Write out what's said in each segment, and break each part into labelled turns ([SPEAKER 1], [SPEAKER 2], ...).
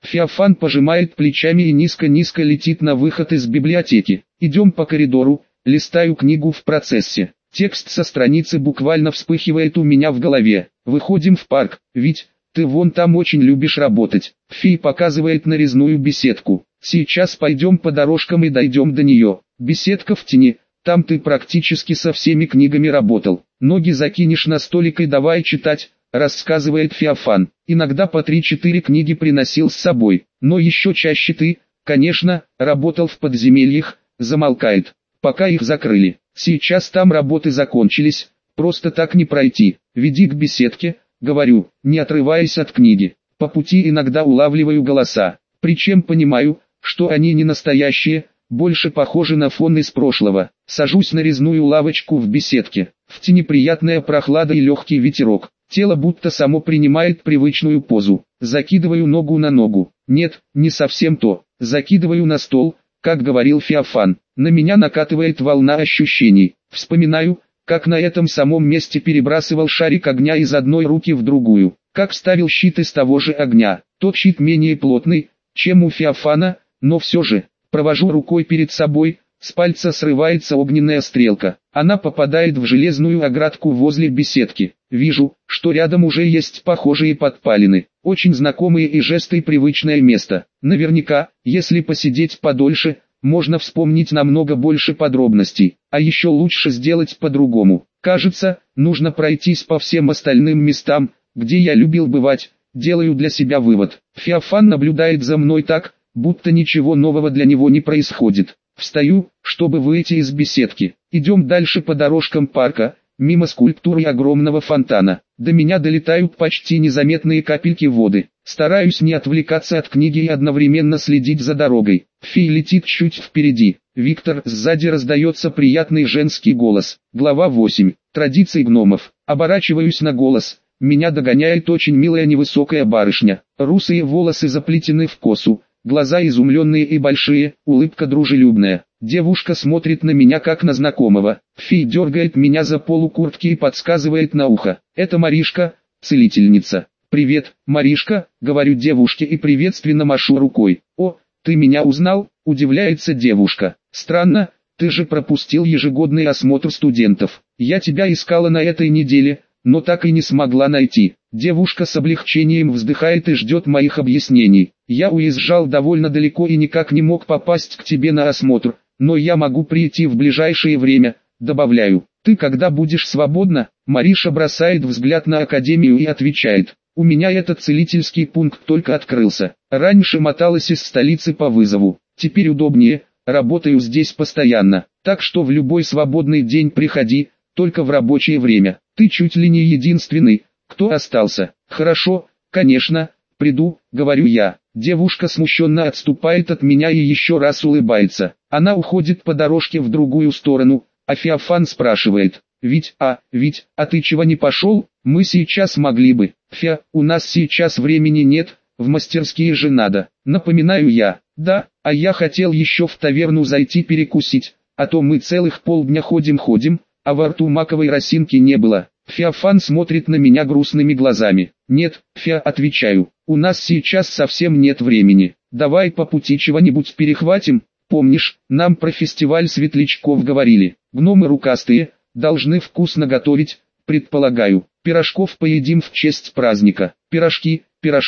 [SPEAKER 1] Феофан пожимает плечами и низко-низко летит на выход из библиотеки. Идем по коридору, листаю книгу в процессе. Текст со страницы буквально вспыхивает у меня в голове. Выходим в парк, ведь ты вон там очень любишь работать. Фи показывает нарезную беседку. Сейчас пойдем по дорожкам и дойдем до нее. Беседка в тени, там ты практически со всеми книгами работал. Ноги закинешь на столик и давай читать, рассказывает Феофан. Иногда по 3-4 книги приносил с собой, но еще чаще ты, конечно, работал в подземельях, замолкает. Пока их закрыли. Сейчас там работы закончились, просто так не пройти. Веди к беседке, говорю, не отрываясь от книги. По пути иногда улавливаю голоса, причем понимаю, что они не настоящие, больше похожи на фон из прошлого. Сажусь на резную лавочку в беседке. В тени приятная прохлада и легкий ветерок. Тело будто само принимает привычную позу. Закидываю ногу на ногу. Нет, не совсем то. Закидываю на стол, как говорил Феофан. На меня накатывает волна ощущений. Вспоминаю, как на этом самом месте перебрасывал шарик огня из одной руки в другую. Как ставил щит из того же огня. Тот щит менее плотный, чем у Феофана, но все же. Провожу рукой перед собой, с пальца срывается огненная стрелка. Она попадает в железную оградку возле беседки. Вижу, что рядом уже есть похожие подпалины. Очень знакомые и жесты привычное место. Наверняка, если посидеть подольше, можно вспомнить намного больше подробностей. А еще лучше сделать по-другому. Кажется, нужно пройтись по всем остальным местам, где я любил бывать. Делаю для себя вывод. Феофан наблюдает за мной так, будто ничего нового для него не происходит. Встаю, чтобы выйти из беседки. Идем дальше по дорожкам парка, мимо скульптуры огромного фонтана. До меня долетают почти незаметные капельки воды. Стараюсь не отвлекаться от книги и одновременно следить за дорогой. Фи летит чуть впереди. Виктор, сзади раздается приятный женский голос. Глава 8. Традиции гномов. Оборачиваюсь на голос. Меня догоняет очень милая невысокая барышня. Русые волосы заплетены в косу. Глаза изумленные и большие, улыбка дружелюбная. Девушка смотрит на меня как на знакомого. Фи дергает меня за полу куртки и подсказывает на ухо. Это Маришка, целительница. «Привет, Маришка», говорю девушке и приветственно машу рукой. «О, ты меня узнал?» – удивляется девушка. «Странно, ты же пропустил ежегодный осмотр студентов. Я тебя искала на этой неделе, но так и не смогла найти». Девушка с облегчением вздыхает и ждет моих объяснений. «Я уезжал довольно далеко и никак не мог попасть к тебе на осмотр, но я могу прийти в ближайшее время», добавляю. «Ты когда будешь свободна?» Мариша бросает взгляд на академию и отвечает. «У меня этот целительский пункт только открылся. Раньше моталась из столицы по вызову. Теперь удобнее, работаю здесь постоянно. Так что в любой свободный день приходи, только в рабочее время. Ты чуть ли не единственный, кто остался». «Хорошо, конечно, приду», говорю я. Девушка смущенно отступает от меня и еще раз улыбается. Она уходит по дорожке в другую сторону, а Феофан спрашивает. «Вить, а ты чего не пошел? Мы сейчас могли бы». «Фя, у нас сейчас времени нет, в мастерские же надо», напоминаю я. «Да, а я хотел еще в таверну зайти перекусить, а то мы целых полдня ходим, а во рту маковой росинки не было». Феофан смотрит на меня грустными глазами. «Нет, Фя», отвечаю, «у нас сейчас совсем нет времени. Давай по пути чего-нибудь перехватим. Помнишь, нам про фестиваль светлячков говорили. Гномы рукастые, должны вкусно готовить, предполагаю. Пирожков поедим в честь праздника». «Пирожки,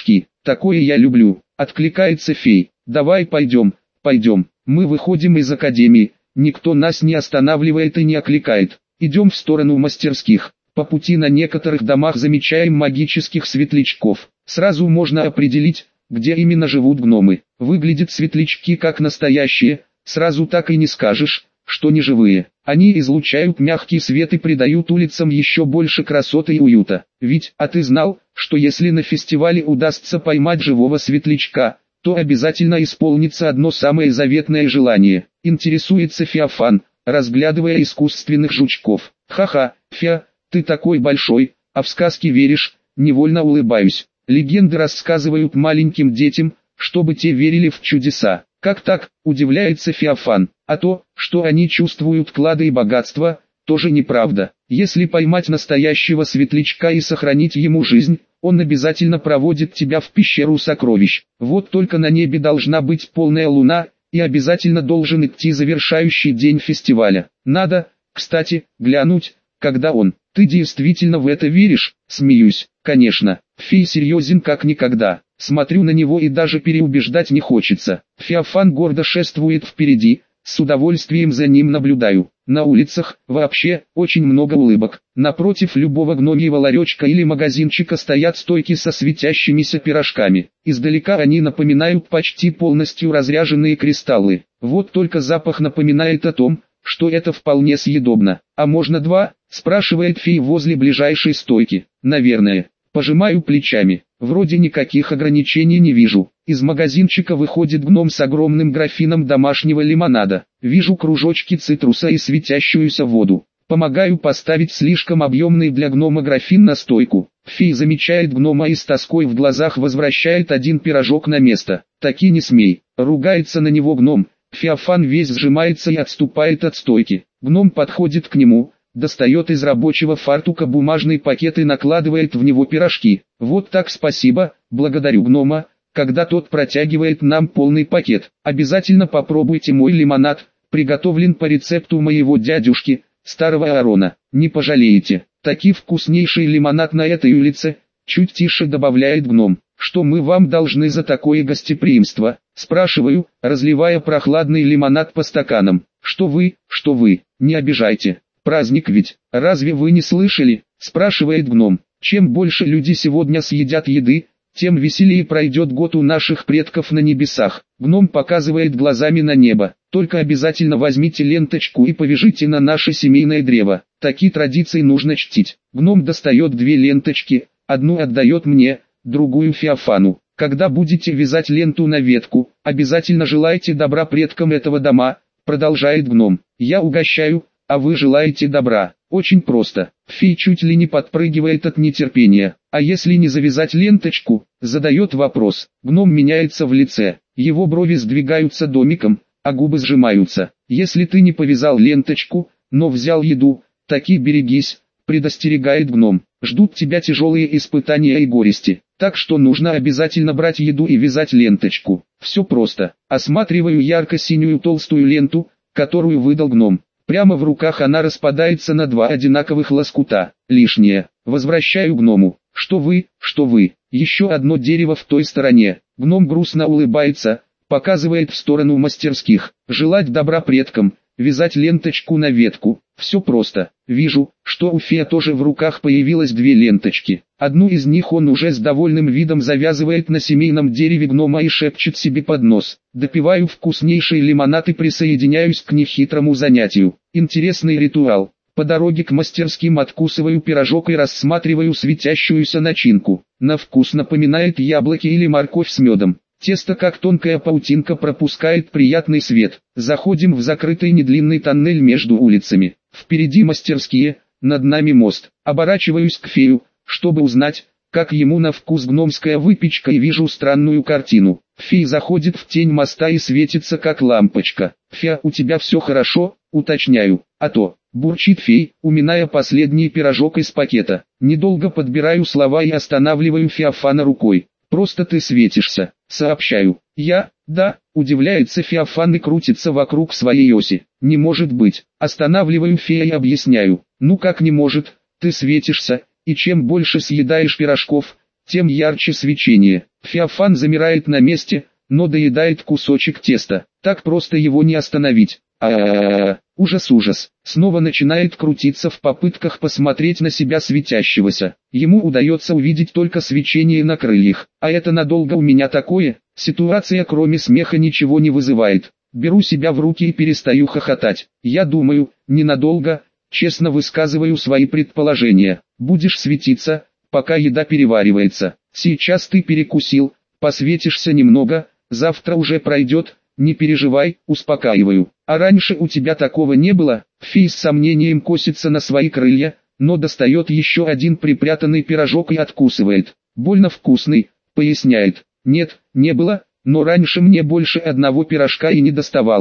[SPEAKER 1] такое я люблю», откликается фей. «Давай пойдем». Мы выходим из академии, никто нас не останавливает и не окликает. Идем в сторону мастерских. По пути на некоторых домах замечаем магических светлячков. Сразу можно определить, где именно живут гномы. Выглядят светлячки как настоящие, сразу так и не скажешь, что не живые. Они излучают мягкий свет и придают улицам еще больше красоты и уюта. Ведь, а ты знал, что если на фестивале удастся поймать живого светлячка, то обязательно исполнится одно самое заветное желание? Интересуется Феофан, разглядывая искусственных жучков. «Ха-ха, Фя, ты такой большой, а в сказки веришь?» Невольно улыбаюсь. Легенды рассказывают маленьким детям, чтобы те верили в чудеса. «Как так?» – удивляется Феофан. «А то, что они чувствуют клады и богатство, тоже неправда. Если поймать настоящего светлячка и сохранить ему жизнь, он обязательно проводит тебя в пещеру сокровищ. Вот только на небе должна быть полная луна, и обязательно должен идти завершающий день фестиваля. Надо, кстати, глянуть, когда он. Ты действительно в это веришь? Смеюсь. Конечно. Фей серьезен как никогда. Смотрю на него и даже переубеждать не хочется. Феофан гордо шествует впереди, с удовольствием за ним наблюдаю. На улицах, вообще, очень много улыбок. Напротив любого гномьего ларечка или магазинчика стоят стойки со светящимися пирожками. Издалека они напоминают почти полностью разряженные кристаллы. Вот только запах напоминает о том, что это вполне съедобно. «А можно два?» – спрашивает фей возле ближайшей стойки. «Наверное». Пожимаю плечами. Вроде никаких ограничений не вижу. Из магазинчика выходит гном с огромным графином домашнего лимонада. Вижу кружочки цитруса и светящуюся воду. Помогаю поставить слишком объемный для гнома графин на стойку. Фей замечает гнома и с тоской в глазах возвращает один пирожок на место. «Таки не смей!» Ругается на него гном. Феофан весь сжимается и отступает от стойки. Гном подходит к нему, достает из рабочего фартука бумажный пакет и накладывает в него пирожки. «Вот так спасибо, благодарю гнома», когда тот протягивает нам полный пакет. «Обязательно попробуйте мой лимонад, приготовлен по рецепту моего дядюшки, старого Аарона, не пожалеете. Таки вкуснейший лимонад на этой улице», чуть тише добавляет гном. «Что мы вам должны за такое гостеприимство?» Спрашиваю, разливая прохладный лимонад по стаканам. Что вы, не обижайте. Праздник ведь, разве вы не слышали?» Спрашивает гном. «Чем больше люди сегодня съедят еды, тем веселее пройдет год у наших предков на небесах». Гном показывает глазами на небо. «Только обязательно возьмите ленточку и повяжите на наше семейное древо. Такие традиции нужно чтить». Гном достает две ленточки, одну отдает мне, другую Феофану. «Когда будете вязать ленту на ветку, обязательно желайте добра предкам этого дома», продолжает гном. «Я угощаю, а вы желаете добра». Очень просто. Фей чуть ли не подпрыгивает от нетерпения. «А если не завязать ленточку?» Задает вопрос. Гном меняется в лице. Его брови сдвигаются домиком, а губы сжимаются. «Если ты не повязал ленточку, но взял еду, таки берегись», предостерегает гном. «Ждут тебя тяжелые испытания и горести. Так что нужно обязательно брать еду и вязать ленточку». Все просто. Осматриваю ярко-синюю толстую ленту, которую выдал гном. Прямо в руках она распадается на два одинаковых лоскута. Лишнее. Возвращаю гному. Что вы? Еще одно дерево в той стороне. Гном грустно улыбается, показывает в сторону мастерских. Желать добра предкам, вязать ленточку на ветку. Все просто. Вижу, что у фея тоже в руках появилось две ленточки. Одну из них он уже с довольным видом завязывает на семейном дереве гнома и шепчет себе под нос. Допиваю вкуснейший лимонад и присоединяюсь к нехитрому занятию. Интересный ритуал. По дороге к мастерским откусываю пирожок и рассматриваю светящуюся начинку. На вкус напоминает яблоки или морковь с медом. Тесто как тонкая паутинка пропускает приятный свет. Заходим в закрытый недлинный тоннель между улицами. Впереди мастерские, над нами мост. Оборачиваюсь к фею, чтобы узнать, как ему на вкус гномская выпечка, и вижу странную картину. Фей заходит в тень моста и светится как лампочка. «Фея, у тебя все хорошо?» Уточняю. «А то», бурчит фей, уминая последний пирожок из пакета. Недолго подбираю слова и останавливаю Феофана рукой. «Просто ты светишься», сообщаю. «Да», удивляется Феофан и крутится вокруг своей оси. «Не может быть». Останавливаю фея и объясняю. «Ну как не может, ты светишься, и чем больше съедаешь пирожков, тем ярче свечение». Феофан замирает на месте, но доедает кусочек теста. Так просто его не остановить. Ужас. Снова начинает крутиться в попытках посмотреть на себя светящегося. Ему удается увидеть только свечение на крыльях. А это надолго у меня такое? Ситуация кроме смеха ничего не вызывает. Беру себя в руки и перестаю хохотать. Я думаю, ненадолго, честно высказываю свои предположения. Будешь светиться, пока еда переваривается. Сейчас ты перекусил, посветишься немного, завтра уже пройдет. Не переживай, успокаиваю. А раньше у тебя такого не было? Фей с сомнением косится на свои крылья, но достает еще один припрятанный пирожок и откусывает. Больно вкусный, поясняет. Нет, не было, но раньше мне больше одного пирожка и не доставалось.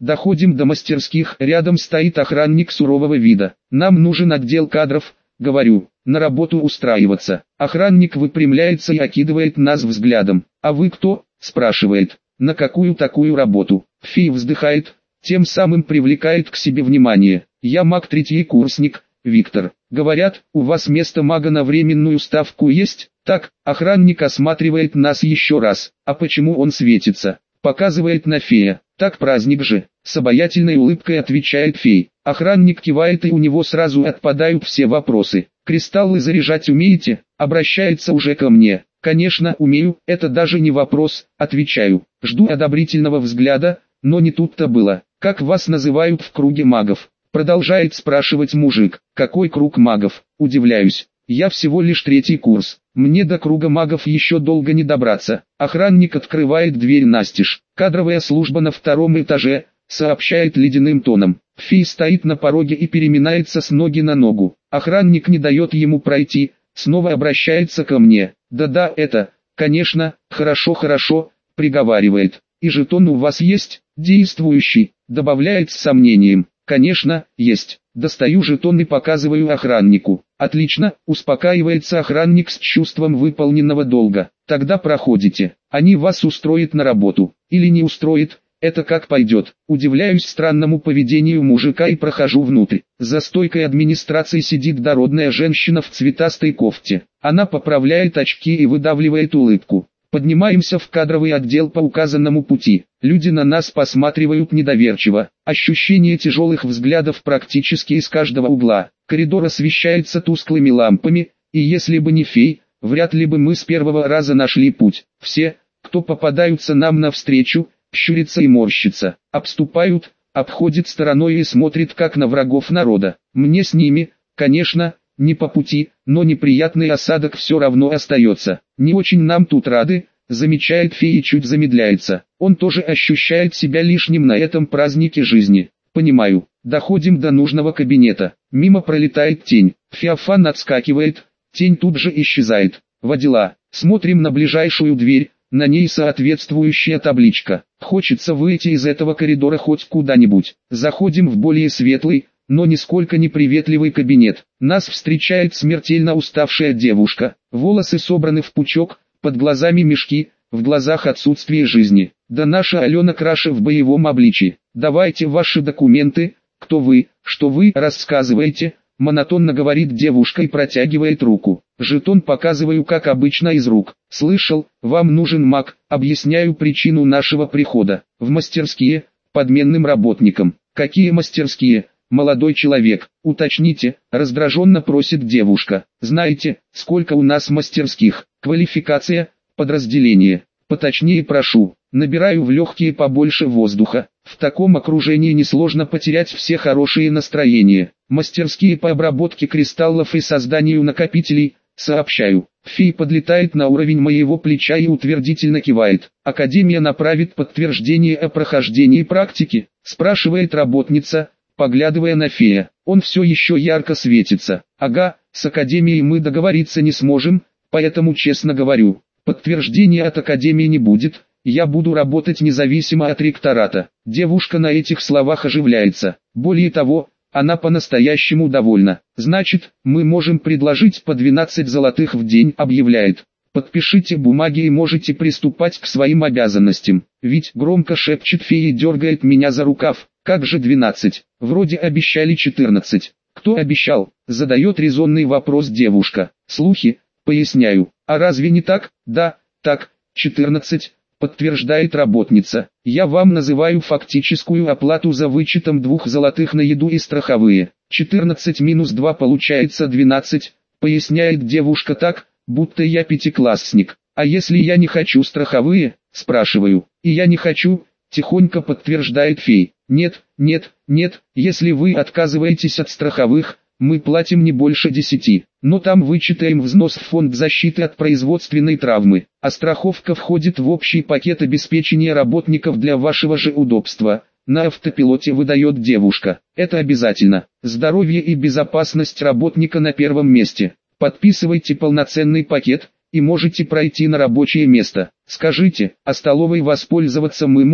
[SPEAKER 1] Доходим до мастерских, рядом стоит охранник сурового вида. Нам нужен отдел кадров, говорю, на работу устраиваться. Охранник выпрямляется и окидывает нас взглядом. А вы кто? Спрашивает. На какую такую работу? Фи вздыхает, тем самым привлекает к себе внимание. Я маг третий курсник, Виктор. Говорят, у вас место мага на временную ставку есть? Так, охранник осматривает нас еще раз. А почему он светится? Показывает на фея. Так праздник же. С обаятельной улыбкой отвечает фей. Охранник кивает, и у него сразу отпадают все вопросы. Кристаллы заряжать умеете? Обращается уже ко мне. Конечно, умею, это даже не вопрос, отвечаю. Жду одобрительного взгляда, но не тут-то было. Как вас называют в круге магов? Продолжает спрашивать мужик. Какой круг магов? Удивляюсь. Я всего лишь третий курс. Мне до круга магов еще долго не добраться. Охранник открывает дверь настежь. Кадровая служба на втором этаже, сообщает ледяным тоном. Фи стоит на пороге и переминается с ноги на ногу. Охранник не дает ему пройти, снова обращается ко мне. Да-да, это, конечно, хорошо, приговаривает. И жетон у вас есть? Действующий, добавляет с сомнением. Конечно, есть. Достаю жетон и показываю охраннику. Отлично, успокаивается охранник с чувством выполненного долга. Тогда проходите. Они вас устроят на работу. Или не устроят, это как пойдет. Удивляюсь странному поведению мужика и прохожу внутрь. За стойкой администрации сидит дородная женщина в цветастой кофте. Она поправляет очки и выдавливает улыбку. Поднимаемся в кадровый отдел по указанному пути. Люди на нас посматривают недоверчиво. Ощущение тяжелых взглядов практически из каждого угла. Коридор освещается тусклыми лампами, и если бы не фей, вряд ли бы мы с первого раза нашли путь. Все, кто попадаются нам навстречу, щурятся и морщатся, обступают, обходят стороной и смотрят как на врагов народа. Мне с ними, конечно, не по пути, но неприятный осадок все равно остается. Не очень нам тут рады, замечает фея и чуть замедляется. Он тоже ощущает себя лишним на этом празднике жизни. Понимаю. Доходим до нужного кабинета. Мимо пролетает тень. Феофан отскакивает, тень тут же исчезает. Водила. Смотрим на ближайшую дверь, на ней соответствующая табличка. Хочется выйти из этого коридора хоть куда-нибудь. Заходим в более светлый, но нисколько не приветливый кабинет. Нас встречает смертельно уставшая девушка. Волосы собраны в пучок, под глазами мешки, в глазах отсутствие жизни. Да наша Алена краше в боевом обличии. Давайте ваши документы, кто вы, что вы рассказываете, монотонно говорит девушка и протягивает руку. Жетон показываю как обычно из рук. Слышал, вам нужен маг, объясняю причину нашего прихода. В мастерские, подменным работникам. Какие мастерские? Молодой человек, уточните, раздраженно просит девушка. Знаете, сколько у нас мастерских? Квалификация, подразделение. Поточнее прошу. Набираю в легкие побольше воздуха. В таком окружении несложно потерять все хорошие настроения. Мастерские по обработке кристаллов и созданию накопителей, сообщаю. Фи подлетает на уровень моего плеча и утвердительно кивает. Академия направит подтверждение о прохождении практики, спрашивает работница, поглядывая на фея. Он все еще ярко светится. Ага, с академией мы договориться не сможем, поэтому честно говорю, подтверждения от академии не будет, я буду работать независимо от ректората. Девушка на этих словах оживляется. Более того, она по-настоящему довольна. Значит, мы можем предложить по 12 золотых в день, объявляет. Подпишите бумаги и можете приступать к своим обязанностям. Ведь громко шепчет фея и дергает меня за рукав. Как же 12? Вроде обещали 14. Кто обещал? Задает резонный вопрос девушка. Слухи, поясняю. А разве не так? Да, так, 14, подтверждает работница. Я вам называю фактическую оплату за вычетом 2 золотых на еду и страховые. 14 минус 2 получается 12, поясняет девушка так, будто я пятиклассник. А если я не хочу страховые, спрашиваю. И я не хочу, тихонько подтверждает фей. Нет, если вы отказываетесь от страховых, мы платим не больше 10, но там вычитаем взнос в фонд защиты от производственной травмы, а страховка входит в общий пакет обеспечения работников для вашего же удобства. На автопилоте выдает девушка. Это обязательно. Здоровье и безопасность работника на первом месте. Подписывайте полноценный пакет, и можете пройти на рабочее место. Скажите, а столовой воспользоваться мы можем?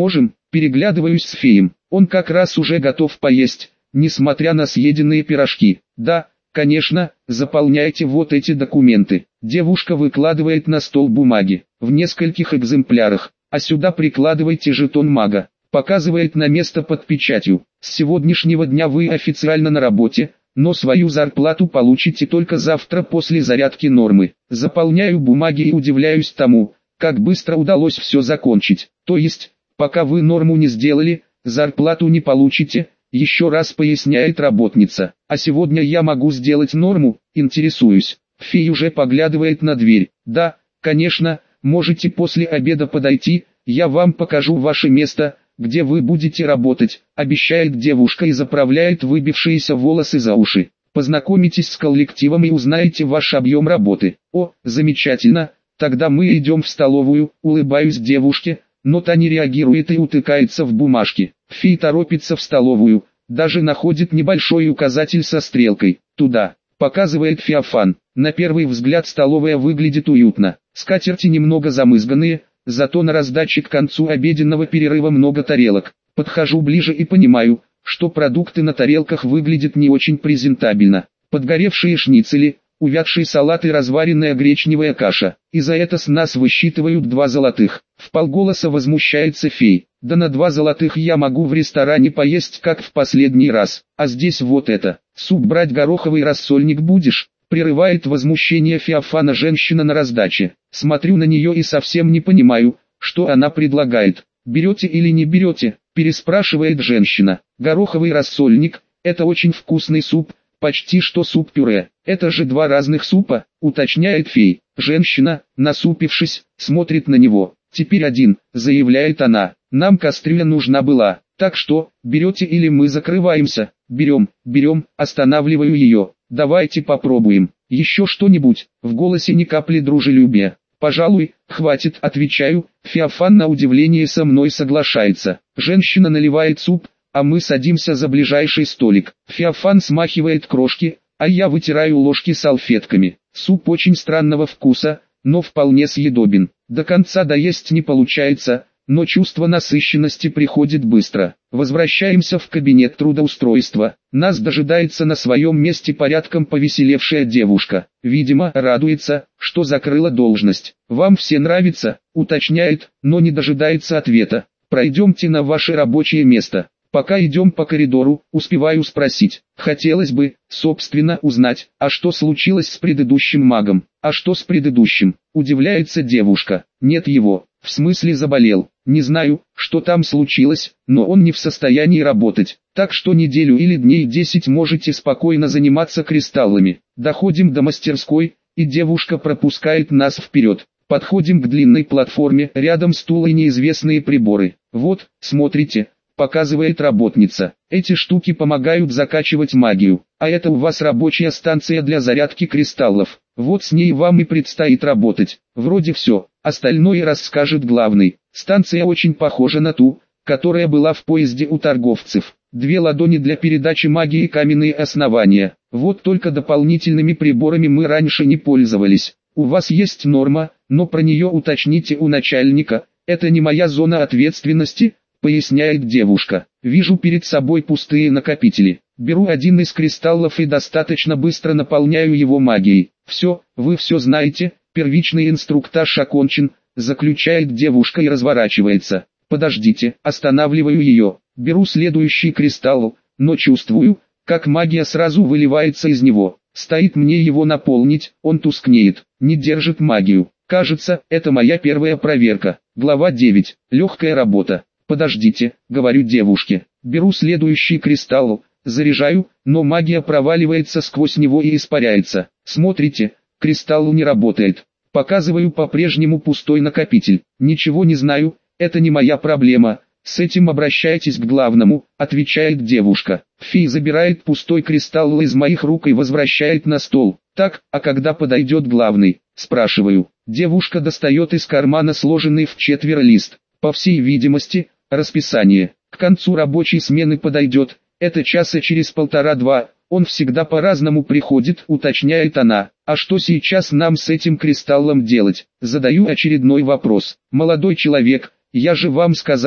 [SPEAKER 1] Переглядываюсь с феем. Он как раз уже готов поесть, несмотря на съеденные пирожки. Да, конечно, заполняйте вот эти документы. Девушка выкладывает на стол бумаги, в нескольких экземплярах, а сюда прикладывайте жетон мага. Показывает на место под печатью. С сегодняшнего дня вы официально на работе, но свою зарплату получите только завтра после зарядки нормы. Заполняю бумаги и удивляюсь тому, как быстро удалось все закончить. То есть, пока вы норму не сделали, зарплату не получите, еще раз поясняет работница. А сегодня я могу сделать норму, интересуюсь. Фей уже поглядывает на дверь. Да, конечно, можете после обеда подойти, я вам покажу ваше место, где вы будете работать, обещает девушка и заправляет выбившиеся волосы за уши. Познакомитесь с коллективом и узнаете ваш объем работы. О, замечательно, тогда мы идем в столовую, улыбаюсь девушке, но та не реагирует и утыкается в бумажки. Фей торопится в столовую, даже находит небольшой указатель со стрелкой, туда, показывает Феофан. На первый взгляд столовая выглядит уютно, скатерти немного замызганные, зато на раздаче к концу обеденного перерыва много тарелок. Подхожу ближе и понимаю, что продукты на тарелках выглядят не очень презентабельно. Подгоревшие шницели, увядший салат и разваренная гречневая каша. И за это с нас высчитывают 2 золотых. Вполголоса возмущается фей. Да на 2 золотых я могу в ресторане поесть как в последний раз. А здесь вот это. Суп брать гороховый рассольник будешь? Прерывает возмущение Феофана женщина на раздаче. Смотрю на нее и совсем не понимаю, что она предлагает. «Берете или не берете?» – переспрашивает женщина. «Гороховый рассольник – это очень вкусный суп, почти что суп-пюре. Это же 2 разных супа», – уточняет фей. Женщина, насупившись, смотрит на него. «Теперь один», – заявляет она. «Нам кастрюля нужна была, так что, берете или мы закрываемся?» «Берем, берем», – останавливаю ее. «Давайте попробуем. Еще что-нибудь?» В голосе ни капли дружелюбия. «Пожалуй, хватит», — отвечаю. Феофан на удивление со мной соглашается. Женщина наливает суп, а мы садимся за ближайший столик. Феофан смахивает крошки, а я вытираю ложки салфетками. Суп очень странного вкуса, но вполне съедобен. До конца доесть не получается, но чувство насыщенности приходит быстро. Возвращаемся в кабинет трудоустройства. Нас дожидается на своем месте порядком повеселевшая девушка. Видимо, радуется, что закрыла должность. «Вам все нравится?» – уточняет, но не дожидается ответа. «Пройдемте на ваше рабочее место». Пока идем по коридору, успеваю спросить. Хотелось бы, собственно, узнать, а что случилось с предыдущим магом? А что с предыдущим? Удивляется девушка. Нет его. В смысле заболел? Не знаю, что там случилось, но он не в состоянии работать. Так что неделю или дней 10 можете спокойно заниматься кристаллами. Доходим до мастерской, и девушка пропускает нас вперед. Подходим к длинной платформе, рядом стул и неизвестные приборы. Вот, смотрите, показывает работница. Эти штуки помогают закачивать магию. А это у вас рабочая станция для зарядки кристаллов. Вот с ней вам и предстоит работать. Вроде все, остальное расскажет главный. Станция очень похожа на ту, которая была в поезде у торговцев. 2 ладони для передачи магии и каменные основания. Вот только дополнительными приборами мы раньше не пользовались. У вас есть норма, но про нее уточните у начальника. Это не моя зона ответственности, поясняет девушка. Вижу перед собой пустые накопители. Беру один из кристаллов и достаточно быстро наполняю его магией. Все, вы все знаете, первичный инструктаж окончен, заключает девушка и разворачивается. Подождите, останавливаю ее. Беру следующий кристалл, но чувствую, как магия сразу выливается из него. Стоит мне его наполнить, он тускнеет, не держит магию. Кажется, это моя первая проверка. Глава 9. Легкая работа. «Подождите», — говорю девушке. Беру следующий кристалл, заряжаю, но магия проваливается сквозь него и испаряется. Смотрите, кристалл не работает. Показываю по-прежнему пустой накопитель. Ничего не знаю, это не моя проблема. С этим обращайтесь к главному, отвечает девушка. Фей забирает пустой кристалл из моих рук и возвращает на стол. Так, а когда подойдет главный? Спрашиваю. Девушка достает из кармана сложенный в 4 лист. По всей видимости, расписание. К концу рабочей смены подойдет. Это часа через 1,5-2. Он всегда по-разному приходит, уточняет она. А что сейчас нам с этим кристаллом делать? Задаю очередной вопрос. Молодой человек, я же вам сказала,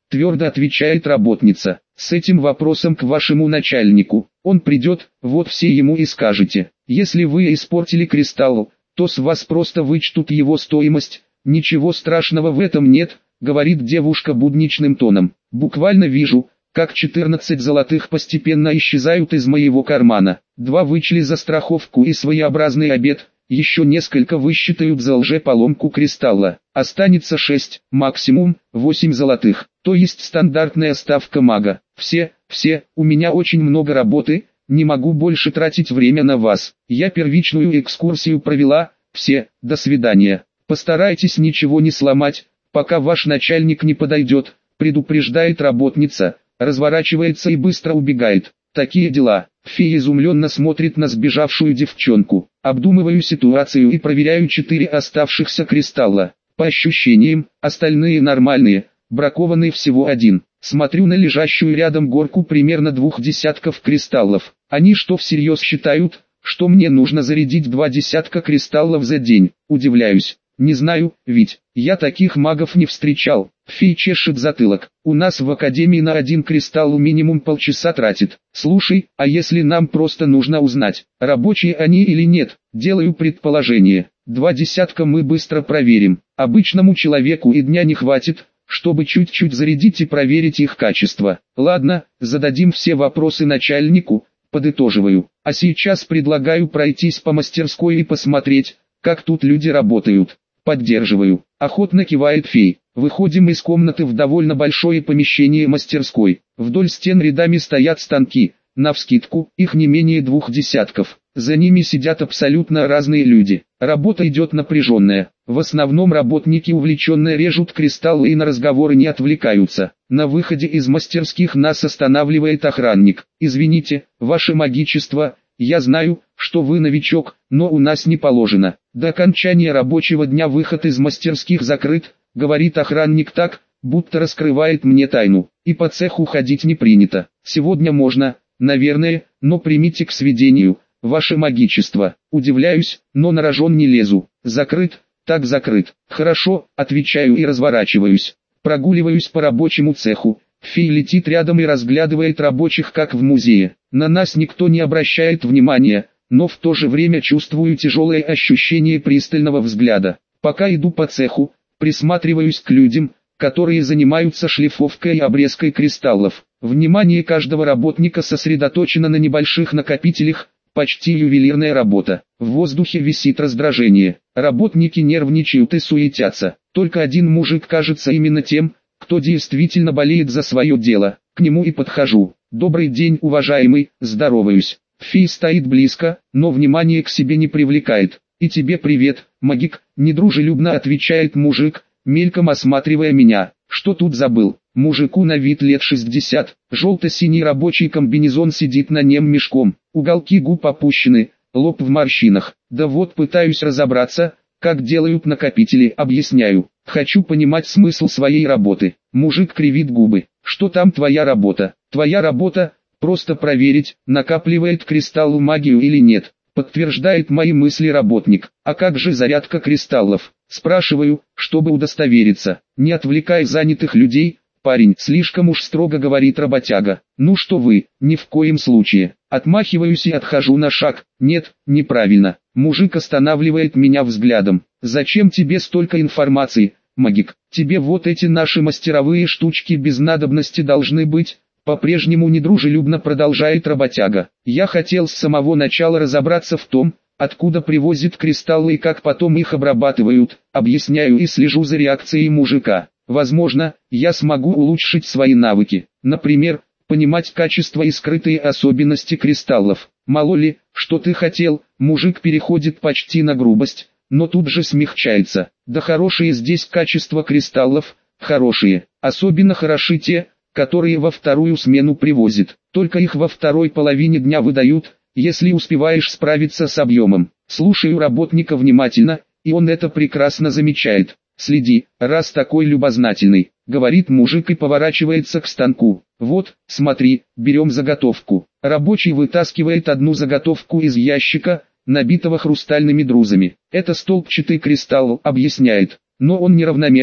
[SPEAKER 1] твердо отвечает работница. С этим вопросом к вашему начальнику. Он придет, вот все ему и скажете. Если вы испортили кристалл, то с вас просто вычтут его стоимость. Ничего страшного в этом нет, говорит девушка будничным тоном. Буквально вижу, как 14 золотых постепенно исчезают из моего кармана. 2 вычли за страховку и своеобразный обед, еще несколько высчитают за лжеполомку кристалла. Останется 6, максимум 8 золотых, то есть стандартная ставка мага. Все, у меня очень много работы, не могу больше тратить время на вас. Я первичную экскурсию провела, все, до свидания. Постарайтесь ничего не сломать, пока ваш начальник не подойдет, предупреждает работница, разворачивается и быстро убегает. Такие дела. Фея изумленно смотрит на сбежавшую девчонку. Обдумываю ситуацию и проверяю 4 оставшихся кристалла. По ощущениям, остальные нормальные, бракованный всего 1. Смотрю на лежащую рядом горку примерно 2 десятков кристаллов. Они что, всерьез считают, что мне нужно зарядить 2 десятка кристаллов за день? Удивляюсь. Не знаю, ведь я таких магов не встречал. Фей чешет затылок. У нас в академии на 1 кристалл минимум полчаса тратит. Слушай, а если нам просто нужно узнать, рабочие они или нет? Делаю предположение. 2 десятка мы быстро проверим. Обычному человеку и дня не хватит, чтобы чуть-чуть зарядить и проверить их качество. Ладно, зададим все вопросы начальнику, подытоживаю. А сейчас предлагаю пройтись по мастерской и посмотреть, как тут люди работают. Поддерживаю. Охотно кивает Фей. Выходим из комнаты в довольно большое помещение мастерской. Вдоль стен рядами стоят станки. Навскидку, их не менее 2 десятков. За ними сидят абсолютно разные люди. Работа идет напряженная. В основном работники увлеченно режут кристаллы и на разговоры не отвлекаются. На выходе из мастерских нас останавливает охранник. «Извините, ваше магичество, я знаю, что вы новичок, но у нас не положено. До окончания рабочего дня выход из мастерских закрыт», говорит охранник так, будто раскрывает мне тайну. «И по цеху ходить не принято. Сегодня можно, наверное, но примите к сведению, ваше магичество». Удивляюсь, но на рожон не лезу. «Закрыт, так закрыт». «Хорошо», отвечаю и разворачиваюсь. Прогуливаюсь по рабочему цеху. Фей летит рядом и разглядывает рабочих как в музее. На нас никто не обращает внимания, но в то же время чувствую тяжелое ощущение пристального взгляда. Пока иду по цеху, присматриваюсь к людям, которые занимаются шлифовкой и обрезкой кристаллов. Внимание каждого работника сосредоточено на небольших накопителях, почти ювелирная работа. В воздухе висит раздражение. Работники нервничают и суетятся. Только один мужик кажется именно тем, кто действительно болеет за свое дело. К нему и подхожу. «Добрый день, уважаемый», здороваюсь. Фей стоит близко, но внимание к себе не привлекает. «И тебе привет, магик», недружелюбно отвечает мужик, мельком осматривая меня. «Что тут забыл?» Мужику на вид лет 60, желто-синий рабочий комбинезон сидит на нем мешком, уголки губ опущены, лоб в морщинах. «Да вот пытаюсь разобраться, как делают накопители, объясняю. Хочу понимать смысл своей работы». Мужик кривит губы. «Что там твоя работа?» «Твоя работа – просто проверить, накапливает кристалл магию или нет», подтверждает мои мысли работник. «А как же зарядка кристаллов?» Спрашиваю, чтобы удостовериться. «Не отвлекай занятых людей, парень», слишком уж строго говорит работяга. «Ну что вы, ни в коем случае». Отмахиваюсь и отхожу на шаг. «Нет, неправильно». Мужик останавливает меня взглядом. «Зачем тебе столько информации, магик? Тебе вот эти наши мастеровые штучки без надобности должны быть». По-прежнему недружелюбно продолжает работяга. «Я хотел с самого начала разобраться в том, откуда привозят кристаллы и как потом их обрабатывают», объясняю и слежу за реакцией мужика. «Возможно, я смогу улучшить свои навыки. Например, понимать качество и скрытые особенности кристаллов. Мало ли, что ты хотел». Мужик переходит почти на грубость, но тут же смягчается. «Да хорошие здесь качества кристаллов, хорошие. Особенно хороши те, которые во вторую смену привозят. Только их во второй половине дня выдают, если успеваешь справиться с объемом». Слушаю работника внимательно, и он это прекрасно замечает. «Следи, раз такой любознательный», говорит мужик и поворачивается к станку. «Вот, смотри, берем заготовку». Рабочий вытаскивает одну заготовку из ящика, набитого хрустальными друзами. «Это столбчатый кристалл», объясняет. «Но он неравномерный,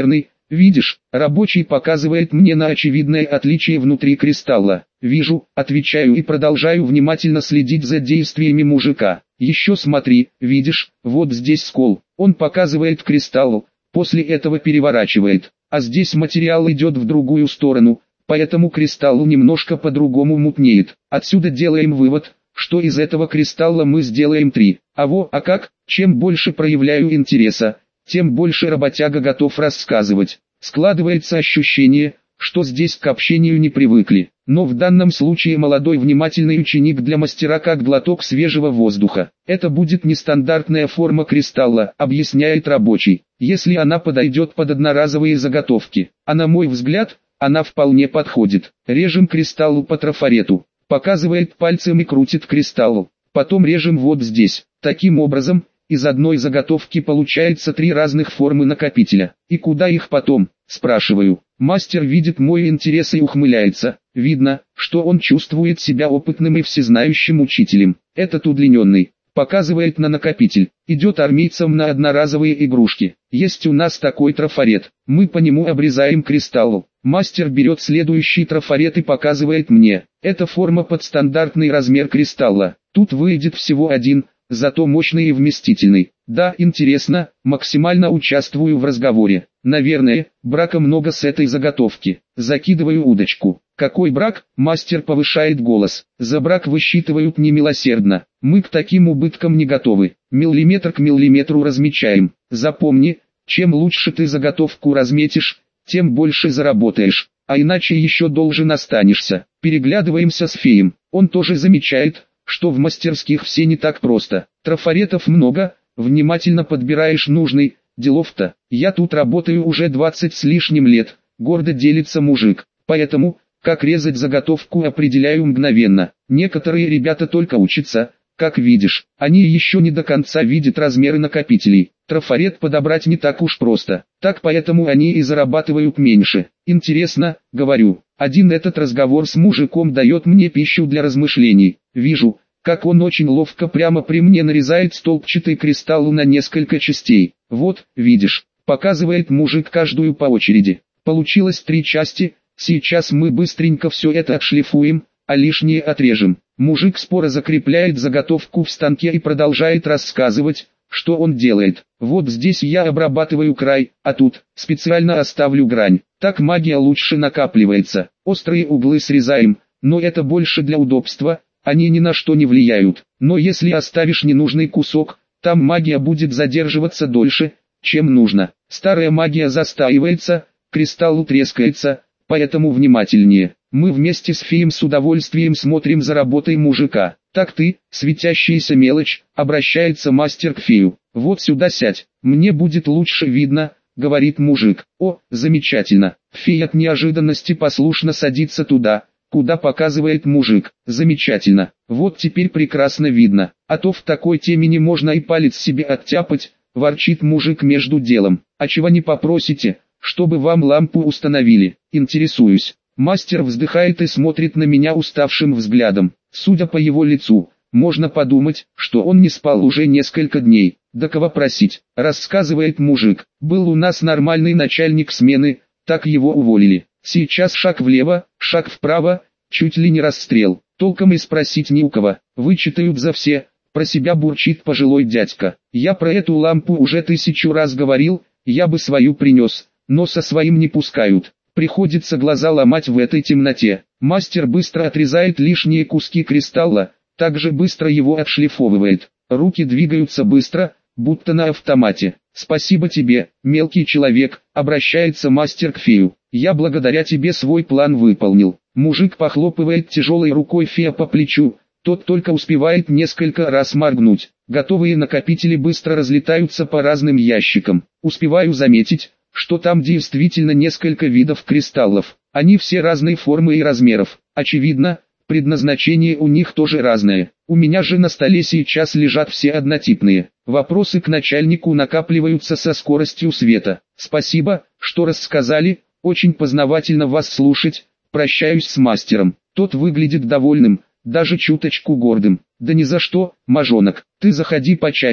[SPEAKER 1] видишь, рабочий показывает мне на очевидное отличие внутри кристалла. Вижу, отвечаю и продолжаю внимательно следить за действиями мужика. Еще смотри, видишь, вот здесь скол. Он показывает кристалл, после этого переворачивает. А здесь материал идет в другую сторону, поэтому кристалл немножко по-другому мутнеет. Отсюда делаем вывод, что из этого кристалла мы сделаем 3. А как? Чем больше проявляю интереса, тем больше работяга готов рассказывать. Складывается ощущение, что здесь к общению не привыкли. Но в данном случае молодой внимательный ученик для мастера как глоток свежего воздуха. Это будет нестандартная форма кристалла, объясняет рабочий, если она подойдет под одноразовые заготовки. А на мой взгляд, она вполне подходит. Режем кристалл по трафарету. Показывает пальцем и крутит кристалл. Потом режем вот здесь. Таким образом, из одной заготовки получается 3 разных формы накопителя. И куда их потом? Спрашиваю. Мастер видит мой интерес и ухмыляется. Видно, что он чувствует себя опытным и всезнающим учителем. Этот удлиненный. Показывает на накопитель. Идет армейцам на одноразовые игрушки. Есть у нас такой трафарет. Мы по нему обрезаем кристалл. Мастер берет следующий трафарет и показывает мне. Это форма под стандартный размер кристалла. Тут выйдет всего один, зато мощный и вместительный. Да, интересно, максимально участвую в разговоре. Наверное, брака много с этой заготовки. Закидываю удочку. Какой брак? Мастер повышает голос. За брак высчитывают немилосердно. Мы к таким убыткам не готовы. Миллиметр к миллиметру размечаем. Запомни, чем лучше ты заготовку разметишь, тем больше заработаешь. А иначе еще должен останешься. Переглядываемся с феем. Он тоже замечает, что в мастерских все не так просто. Трафаретов много, внимательно подбираешь нужный. Делов-то, я тут работаю уже 20 с лишним лет, гордо делится мужик. Поэтому, как резать заготовку определяю мгновенно. Некоторые ребята только учатся, как видишь. Они еще не до конца видят размеры накопителей. Трафарет подобрать не так уж просто. Так поэтому они и зарабатывают меньше. Интересно, говорю. Один этот разговор с мужиком дает мне пищу для размышлений. Вижу, как он очень ловко прямо при мне нарезает столбчатый кристалл на несколько частей. Вот, видишь, показывает мужик каждую по очереди. Получилось 3 части, сейчас мы быстренько все это отшлифуем, а лишнее отрежем. Мужик споро закрепляет заготовку в станке и продолжает рассказывать, что он делает. Вот здесь я обрабатываю край, а тут специально оставлю грань. Так магия лучше накапливается. Острые углы срезаем, но это больше для удобства, они ни на что не влияют. Но если оставишь ненужный кусок, там магия будет задерживаться дольше, чем нужно. Старая магия застаивается, кристалл трескается, поэтому внимательнее. Мы вместе с феем с удовольствием смотрим за работой мужика. Так ты, светящаяся мелочь, обращается мастер к фею. Вот сюда сядь, мне будет лучше видно, говорит мужик. О, замечательно. Фея от неожиданности послушно садится туда, куда показывает мужик. Замечательно. Вот теперь прекрасно видно. А то в такой темени можно и палец себе оттяпать, ворчит мужик между делом. А чего не попросите, чтобы вам лампу установили? Интересуюсь. Мастер вздыхает и смотрит на меня уставшим взглядом. Судя по его лицу, можно подумать, что он не спал уже несколько дней. Да кого просить, рассказывает мужик. Был у нас нормальный начальник смены, так его уволили. Сейчас шаг влево, шаг вправо, чуть ли не расстрел. Толком и спросить не у кого. Вычитают за все, про себя бурчит пожилой дядька. Я про эту лампу уже 1000 раз говорил, я бы свою принес, но со своим не пускают. Приходится глаза ломать в этой темноте. Мастер быстро отрезает лишние куски кристалла, также быстро его отшлифовывает. Руки двигаются быстро, будто на автомате. «Спасибо тебе, мелкий человек», — обращается мастер к фею. «Я благодаря тебе свой план выполнил». Мужик похлопывает тяжелой рукой фея по плечу, тот только успевает несколько раз моргнуть. Готовые накопители быстро разлетаются по разным ящикам. Успеваю заметить, что там действительно несколько видов кристаллов. Они все разной формы и размеров. Очевидно, предназначение у них тоже разное. У меня же на столе сейчас лежат все однотипные. Вопросы к начальнику накапливаются со скоростью света. Спасибо, что рассказали, очень познавательно вас слушать. Прощаюсь с мастером. Тот выглядит довольным, даже чуточку гордым. Да ни за что, мажонок, ты заходи почаще,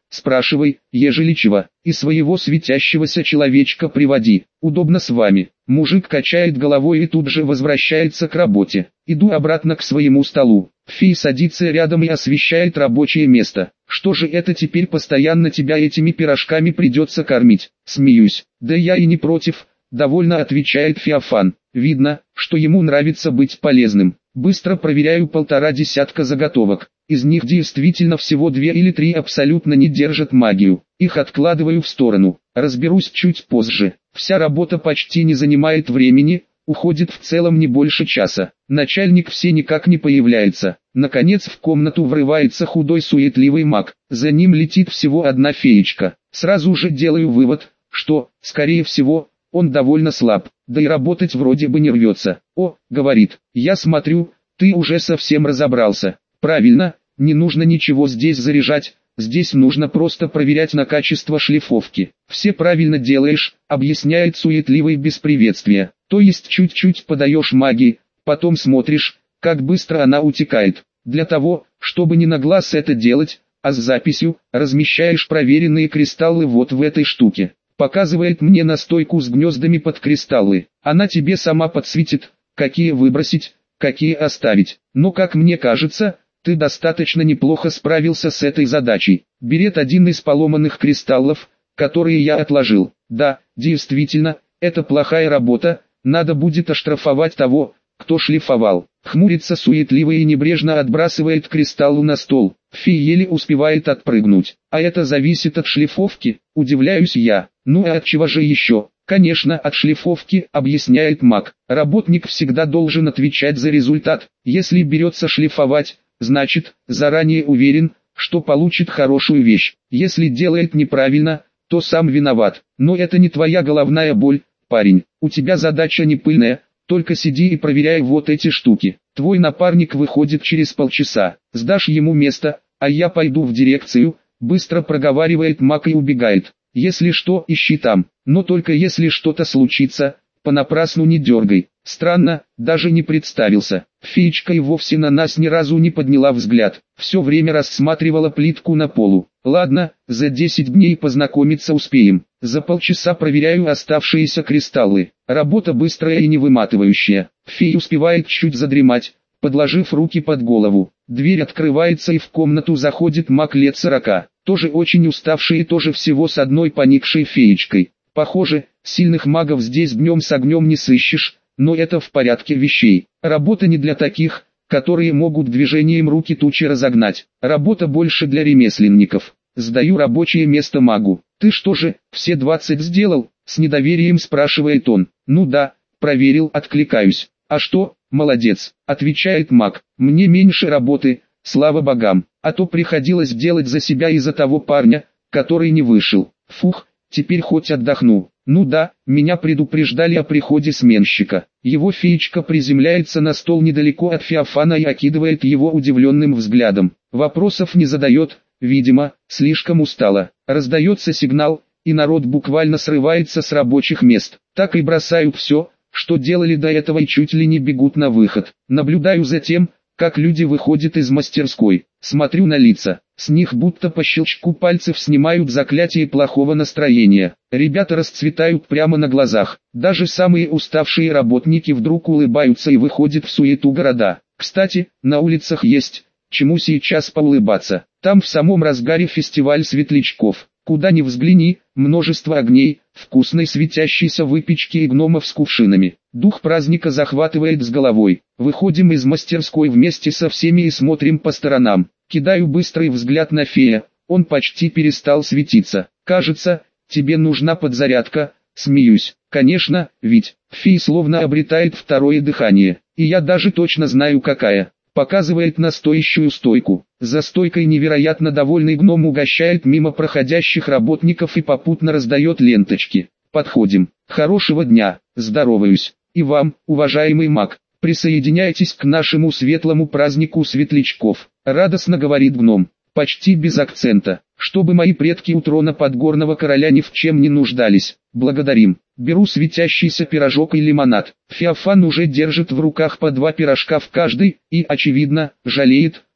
[SPEAKER 1] спрашивай, ежели чего, и своего светящегося человечка приводи, удобно с вами. Мужик качает головой и тут же возвращается к работе. Иду обратно к своему столу. Фи садится рядом и освещает рабочее место. Что же это теперь постоянно тебя этими пирожками придется кормить? Смеюсь. Да я и не против, довольно отвечает Феофан. Видно, что ему нравится быть полезным. Быстро проверяю 1,5 десятка заготовок. Из них действительно всего 2 или 3 абсолютно не держат магию. Их откладываю в сторону. Разберусь чуть позже. Вся работа почти не занимает времени, уходит в целом не больше часа. Начальник все никак не появляется. Наконец в комнату врывается худой суетливый маг. За ним летит всего одна феечка. Сразу же делаю вывод, что, скорее всего, он довольно слаб, да и работать вроде бы не рвется. «О», — говорит, — «я смотрю, ты уже совсем разобрался». «Правильно, не нужно ничего здесь заряжать, здесь нужно просто проверять на качество шлифовки». «Все правильно делаешь», — объясняет суетливый без приветствия. «То есть чуть-чуть подаешь магии, потом смотришь, как быстро она утекает. Для того, чтобы не на глаз это делать, а с записью, размещаешь проверенные кристаллы вот в этой штуке». Показывает мне настойку с гнездами под кристаллы. Она тебе сама подсветит, какие выбросить, какие оставить. Но как мне кажется, ты достаточно неплохо справился с этой задачей. Берет один из поломанных кристаллов, которые я отложил. Да, действительно, это плохая работа, надо будет оштрафовать того, кто шлифовал. Хмурится суетливо и небрежно отбрасывает кристаллу на стол. Фи еле успевает отпрыгнуть. А это зависит от шлифовки, удивляюсь я. Ну а от чего же еще? Конечно, от шлифовки, объясняет маг. Работник всегда должен отвечать за результат. Если берется шлифовать, значит, заранее уверен, что получит хорошую вещь. Если делает неправильно, то сам виноват. Но это не твоя головная боль, парень. У тебя задача не пыльная. Только сиди и проверяй вот эти штуки. Твой напарник выходит через полчаса. Сдашь ему место, а я пойду в дирекцию, быстро проговаривает маг и убегает. Если что, ищи там, но только если что-то случится, понапрасну не дергай. Странно, даже не представился. Феечка и вовсе на нас ни разу не подняла взгляд. Все время рассматривала плитку на полу. Ладно, за 10 дней познакомиться успеем. За полчаса проверяю оставшиеся кристаллы. Работа быстрая и не выматывающая. Фея успевает чуть задремать, подложив руки под голову. Дверь открывается и в комнату заходит маг лет 40. Тоже очень уставший и тоже всего с одной поникшей феечкой. Похоже, сильных магов здесь днем с огнем не сыщешь, но это в порядке вещей. Работа не для таких, которые могут движением руки тучи разогнать. Работа больше для ремесленников. Сдаю рабочее место магу. «Ты что же, все 20 сделал?» — с недоверием спрашивает он. «Ну да, проверил», — откликаюсь. «А что, молодец», — отвечает маг. «Мне меньше работы, слава богам, а то приходилось делать за себя из-за того парня, который не вышел. Фух, теперь хоть отдохну». Ну да, меня предупреждали о приходе сменщика. Его феечка приземляется на стол недалеко от Феофана и окидывает его удивленным взглядом. Вопросов не задает, видимо, слишком устала. Раздается сигнал, и народ буквально срывается с рабочих мест. Так и бросают все, что делали до этого, и чуть ли не бегут на выход. Наблюдаю за тем, как люди выходят из мастерской. Смотрю на лица. С них будто по щелчку пальцев снимают заклятие плохого настроения. Ребята расцветают прямо на глазах. Даже самые уставшие работники вдруг улыбаются и выходят в суету города. Кстати, на улицах есть, чему сейчас поулыбаться. Там в самом разгаре фестиваль светлячков. Куда ни взгляни, множество огней, вкусной светящейся выпечки и гномов с кувшинами. Дух праздника захватывает с головой. Выходим из мастерской вместе со всеми и смотрим по сторонам. Кидаю быстрый взгляд на фея, он почти перестал светиться. «Кажется, тебе нужна подзарядка», смеюсь. «Конечно, ведь фей словно обретает второе дыхание, и я даже точно знаю какая». Показывает на стоящую стойку. За стойкой невероятно довольный гном угощает мимо проходящих работников и попутно раздает ленточки. Подходим. «Хорошего дня», здороваюсь. «И вам, уважаемый маг, присоединяйтесь к нашему светлому празднику светлячков», радостно говорит гном, почти без акцента. «Чтобы мои предки у трона подгорного короля ни в чем не нуждались. Благодарим». Беру светящийся пирожок и лимонад. Феофан уже держит в руках по 2 пирожка в каждый, и, очевидно, жалеет,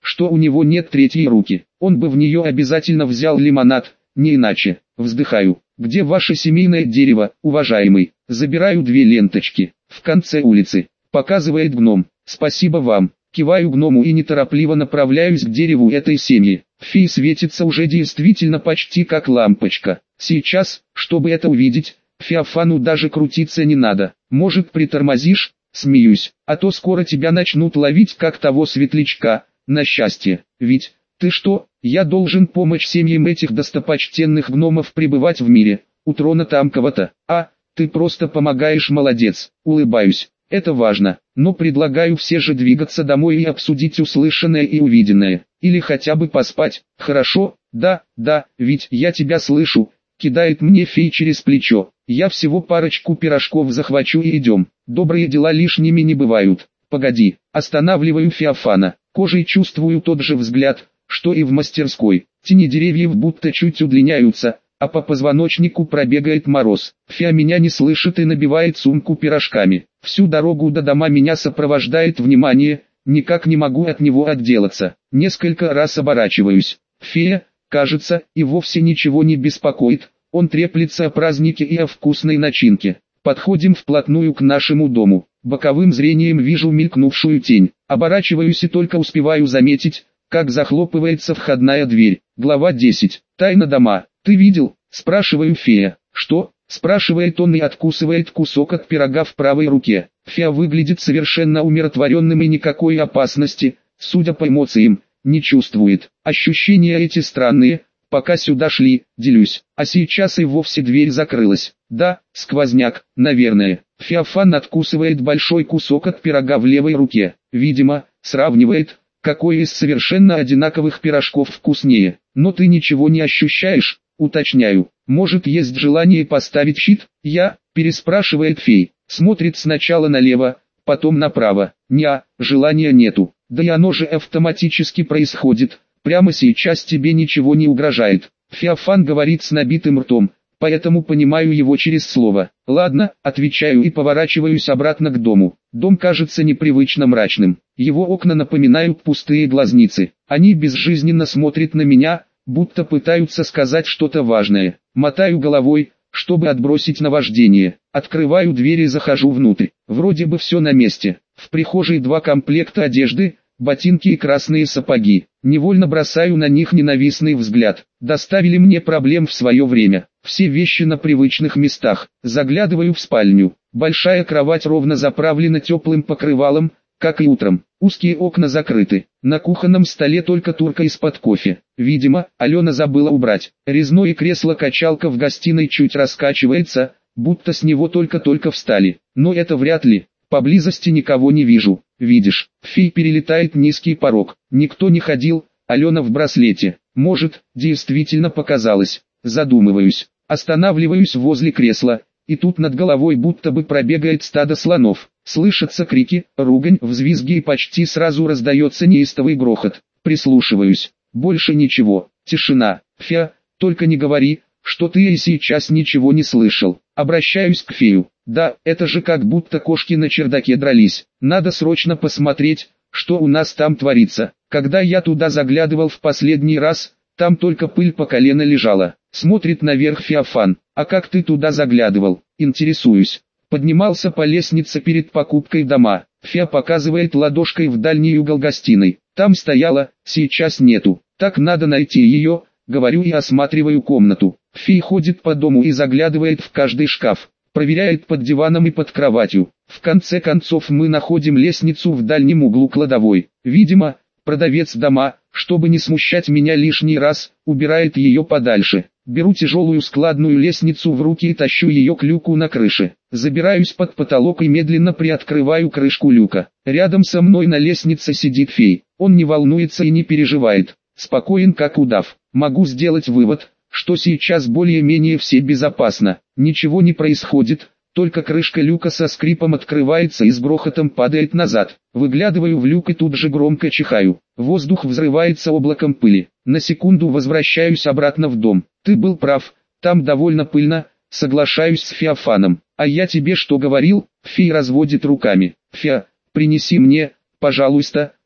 [SPEAKER 1] что у него нет третьей руки. Он бы в нее обязательно взял лимонад, не иначе. Вздыхаю. Где ваше семейное дерево, уважаемый? Забираю 2 ленточки. В конце улицы. Показывает гном. Спасибо вам. Киваю гному и неторопливо направляюсь к дереву этой семьи. Фей светится уже действительно почти как лампочка. Сейчас, чтобы это увидеть, Феофану даже крутиться не надо. Может, притормозишь? Смеюсь. А то скоро тебя начнут ловить как того светлячка. На счастье. Ведь, ты что, я должен помочь семьям этих достопочтенных гномов пребывать в мире. У трона там кого-то. А, ты просто помогаешь, молодец. Улыбаюсь. Это важно, но предлагаю все же двигаться домой и обсудить услышанное и увиденное. Или хотя бы поспать. Хорошо? Да, ведь я тебя слышу. Кидает мне фей через плечо. Я всего парочку пирожков захвачу и идем. Добрые дела лишними не бывают. Погоди, останавливаю Феофана. Кожей чувствую тот же взгляд, что и в мастерской. Тени деревьев будто чуть удлиняются, а по позвоночнику пробегает мороз. Феа меня не слышит и набивает сумку пирожками. Всю дорогу до дома меня сопровождает внимание, никак не могу от него отделаться. Несколько раз оборачиваюсь. Фея, кажется, и вовсе ничего не беспокоит. Он треплется о празднике и о вкусной начинке. Подходим вплотную к нашему дому. Боковым зрением вижу мелькнувшую тень. Оборачиваюсь и только успеваю заметить, как захлопывается входная дверь. Глава 10. Тайна дома. «Ты видел?» – спрашиваю Фея. «Что?» – спрашивает он и откусывает кусок от пирога в правой руке. Фея выглядит совершенно умиротворенным и никакой опасности, судя по эмоциям, не чувствует. Ощущения эти странные, пока сюда шли, делюсь. А сейчас и вовсе дверь закрылась. Да, сквозняк, наверное. Феофан откусывает большой кусок от пирога в левой руке. Видимо, сравнивает, какой из совершенно одинаковых пирожков вкуснее. Но ты ничего не ощущаешь? Уточняю. Может, есть желание поставить щит? Переспрашивает фей. Смотрит сначала налево, потом направо. Желания нету. Да и оно же автоматически происходит. Прямо сейчас тебе ничего не угрожает. Феофан говорит с набитым ртом, поэтому понимаю его через слово. Ладно, отвечаю и поворачиваюсь обратно к дому. Дом кажется непривычно мрачным. Его окна напоминают пустые глазницы. Они безжизненно смотрят на меня, будто пытаются сказать что-то важное. Мотаю головой, чтобы отбросить наваждение. Открываю дверь и захожу внутрь. Вроде бы все на месте. В прихожей 2 комплекта одежды, ботинки и красные сапоги. Невольно бросаю на них ненавистный взгляд. Доставили мне проблем в свое время. Все вещи на привычных местах. Заглядываю в спальню. Большая кровать ровно заправлена теплым покрывалом, как и утром. Узкие окна закрыты. На кухонном столе только турка из-под кофе. Видимо, Алена забыла убрать. Резное кресло-качалка в гостиной чуть раскачивается, будто с него только-только встали. Но это вряд ли. Поблизости никого не вижу. Видишь, фей перелетает низкий порог. Никто не ходил, Алена в браслете. Может, действительно показалось. Задумываюсь. Останавливаюсь возле кресла, и тут над головой будто бы пробегает стадо слонов. Слышатся крики, ругань, взвизги и почти сразу раздается неистовый грохот. Прислушиваюсь. Больше ничего. Тишина. Феа, только не говори, что ты и сейчас ничего не слышал. Обращаюсь к фею. Да, это же как будто кошки на чердаке дрались. Надо срочно посмотреть, что у нас там творится. Когда я туда заглядывал в последний раз, там только пыль по колено лежала. Смотрит наверх Феофан. А как ты туда заглядывал? Интересуюсь. Поднимался по лестнице перед покупкой дома. Феа показывает ладошкой в дальний угол гостиной. Там стояла, сейчас нету. Так надо найти ее, говорю и осматриваю комнату. Фей ходит по дому и заглядывает в каждый шкаф. Проверяет под диваном и под кроватью. В конце концов мы находим лестницу в дальнем углу кладовой. Видимо, продавец дома, чтобы не смущать меня лишний раз, убирает ее подальше. Беру тяжелую складную лестницу в руки и тащу ее к люку на крыше. Забираюсь под потолок и медленно приоткрываю крышку люка. Рядом со мной на лестнице сидит фей. Он не волнуется и не переживает. Спокоен как удав. Могу сделать вывод, что сейчас более-менее все безопасно. Ничего не происходит, только крышка люка со скрипом открывается и с грохотом падает назад. Выглядываю в люк и тут же громко чихаю. Воздух взрывается облаком пыли. На секунду возвращаюсь обратно в дом. Ты был прав, там довольно пыльно, соглашаюсь с Феофаном. А я тебе что говорил? Фей разводит руками. Феа, принеси мне, пожалуйста,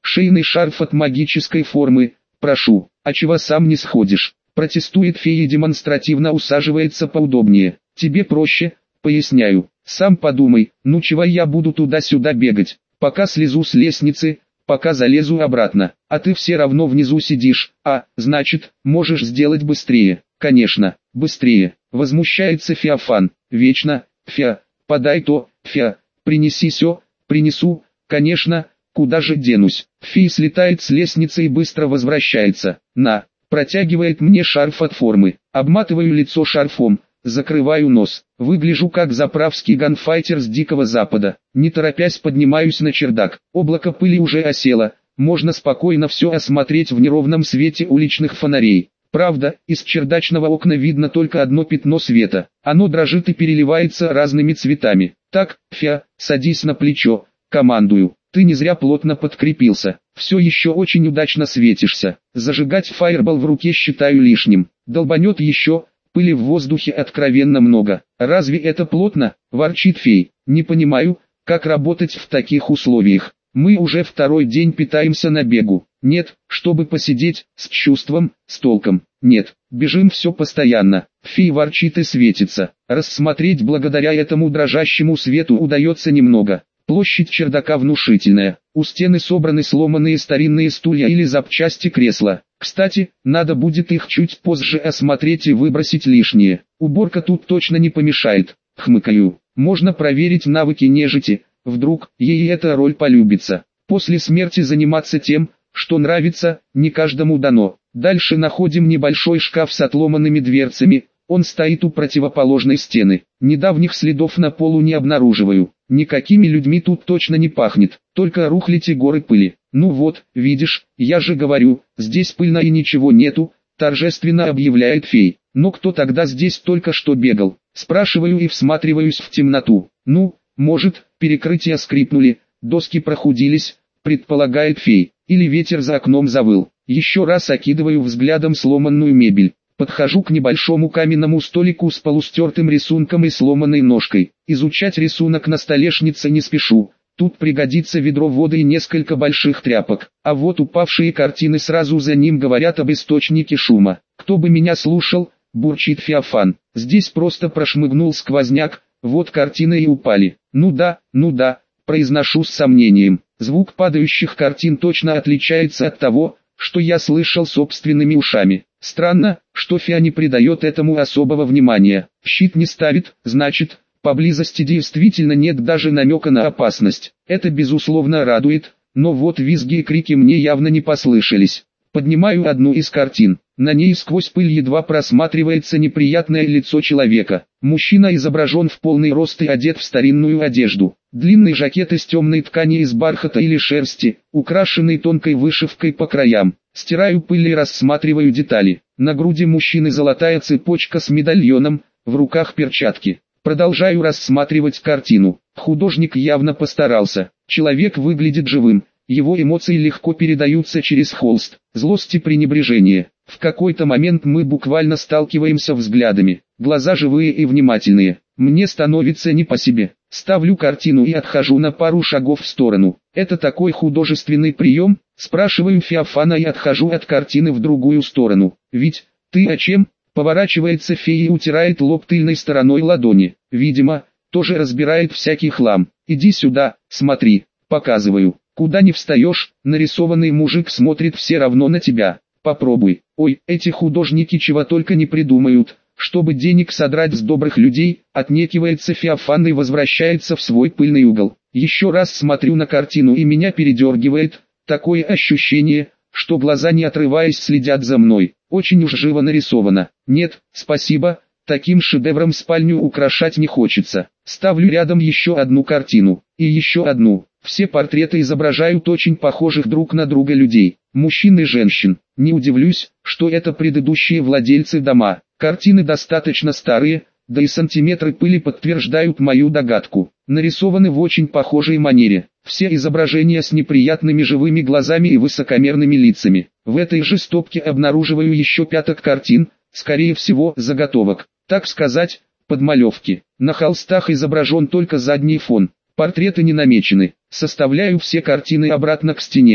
[SPEAKER 1] шейный шарф от магической формы, прошу, а чего сам не сходишь? Протестует фея и демонстративно усаживается поудобнее. Тебе проще, поясняю. Сам подумай, ну чего я буду туда-сюда бегать, пока слезу с лестницы, пока залезу обратно, а ты все равно внизу сидишь, значит, можешь сделать быстрее. Конечно, быстрее, возмущается Феофан. Вечно, Феа, подай то, Феа, принеси сё, принесу, конечно, куда же денусь. Фи слетает с лестницы и быстро возвращается. На, протягивает мне шарф от формы, обматываю лицо шарфом, закрываю нос, выгляжу как заправский ганфайтер с Дикого Запада. Не торопясь поднимаюсь на чердак, облако пыли уже осело, можно спокойно все осмотреть в неровном свете уличных фонарей. Правда, из чердачного окна видно только одно пятно света, оно дрожит и переливается разными цветами. Так, Феа, садись на плечо, командую, ты не зря плотно подкрепился, все еще очень удачно светишься. Зажигать фаербол в руке считаю лишним, долбанет еще. Пыли в воздухе откровенно много. Разве это плотно? Ворчит фей. Не понимаю, как работать в таких условиях. Мы уже второй день питаемся на бегу. Нет, чтобы посидеть, с чувством, с толком. Нет, бежим все постоянно. Фей ворчит и светится. Рассмотреть благодаря этому дрожащему свету удается немного. Площадь чердака внушительная. У стены собраны сломанные старинные стулья или запчасти кресла. Кстати, надо будет их чуть позже осмотреть и выбросить лишнее. Уборка тут точно не помешает. Хмыкаю. Можно проверить навыки нежити, вдруг ей эта роль полюбится. После смерти заниматься тем, что нравится, не каждому дано. Дальше находим небольшой шкаф с отломанными дверцами. Он стоит у противоположной стены. Недавних следов на полу не обнаруживаю. Никакими людьми тут точно не пахнет, только рухлядь и горы пыли. Ну вот, видишь, я же говорю, здесь пыльно и ничего нету, торжественно объявляет фей. Но кто тогда здесь только что бегал? Спрашиваю и всматриваюсь в темноту. Ну, может, перекрытия скрипнули, доски прохудились, предполагает фей. Или ветер за окном завыл. Еще раз окидываю взглядом сломанную мебель. Подхожу к небольшому каменному столику с полустертым рисунком и сломанной ножкой. Изучать рисунок на столешнице не спешу. Тут пригодится ведро воды и несколько больших тряпок. А вот упавшие картины сразу за ним говорят об источнике шума. Кто бы меня слушал, бурчит Феофан. Здесь просто прошмыгнул сквозняк, вот картины и упали. Ну да, произношу с сомнением. Звук падающих картин точно отличается от того, что я слышал собственными ушами. Странно, что Феа не придает этому особого внимания. Щит не ставит, значит, поблизости действительно нет даже намека на опасность. Это безусловно радует, но вот визги и крики мне явно не послышались. Поднимаю одну из картин. На ней сквозь пыль едва просматривается неприятное лицо человека. Мужчина изображен в полный рост и одет в старинную одежду. Длинный жакет из темной ткани из бархата или шерсти, украшенный тонкой вышивкой по краям. Стираю пыль и рассматриваю детали. На груди мужчины золотая цепочка с медальоном, в руках перчатки. Продолжаю рассматривать картину. Художник явно постарался. Человек выглядит живым. Его эмоции легко передаются через холст. Злость и пренебрежение. В какой-то момент мы буквально сталкиваемся взглядами. Глаза живые и внимательные. Мне становится не по себе. Ставлю картину и отхожу на пару шагов в сторону. Это такой художественный прием? Спрашиваю Феофана и отхожу от картины в другую сторону. Ведь, ты о чем? Поворачивается фея и утирает лоб тыльной стороной ладони. Видимо, тоже разбирает всякий хлам. Иди сюда, смотри, показываю. Куда не встаешь, нарисованный мужик смотрит все равно на тебя. Попробуй. Ой, эти художники чего только не придумают, чтобы денег содрать с добрых людей, отнекивается Феофан и возвращается в свой пыльный угол. Еще раз смотрю на картину и меня передергивает, такое ощущение, что глаза не отрываясь следят за мной. Очень уж живо нарисовано. Нет, спасибо, таким шедевром спальню украшать не хочется. Ставлю рядом еще одну картину, и еще одну. Все портреты изображают очень похожих друг на друга людей, мужчин и женщин. Не удивлюсь, что это предыдущие владельцы дома. Картины достаточно старые, да и сантиметры пыли подтверждают мою догадку. Нарисованы в очень похожей манере. Все изображения с неприятными живыми глазами и высокомерными лицами. В этой же стопке обнаруживаю еще пяток картин, скорее всего заготовок, так сказать, подмалевки. На холстах изображен только задний фон. Портреты не намечены. Составляю все картины обратно к стене.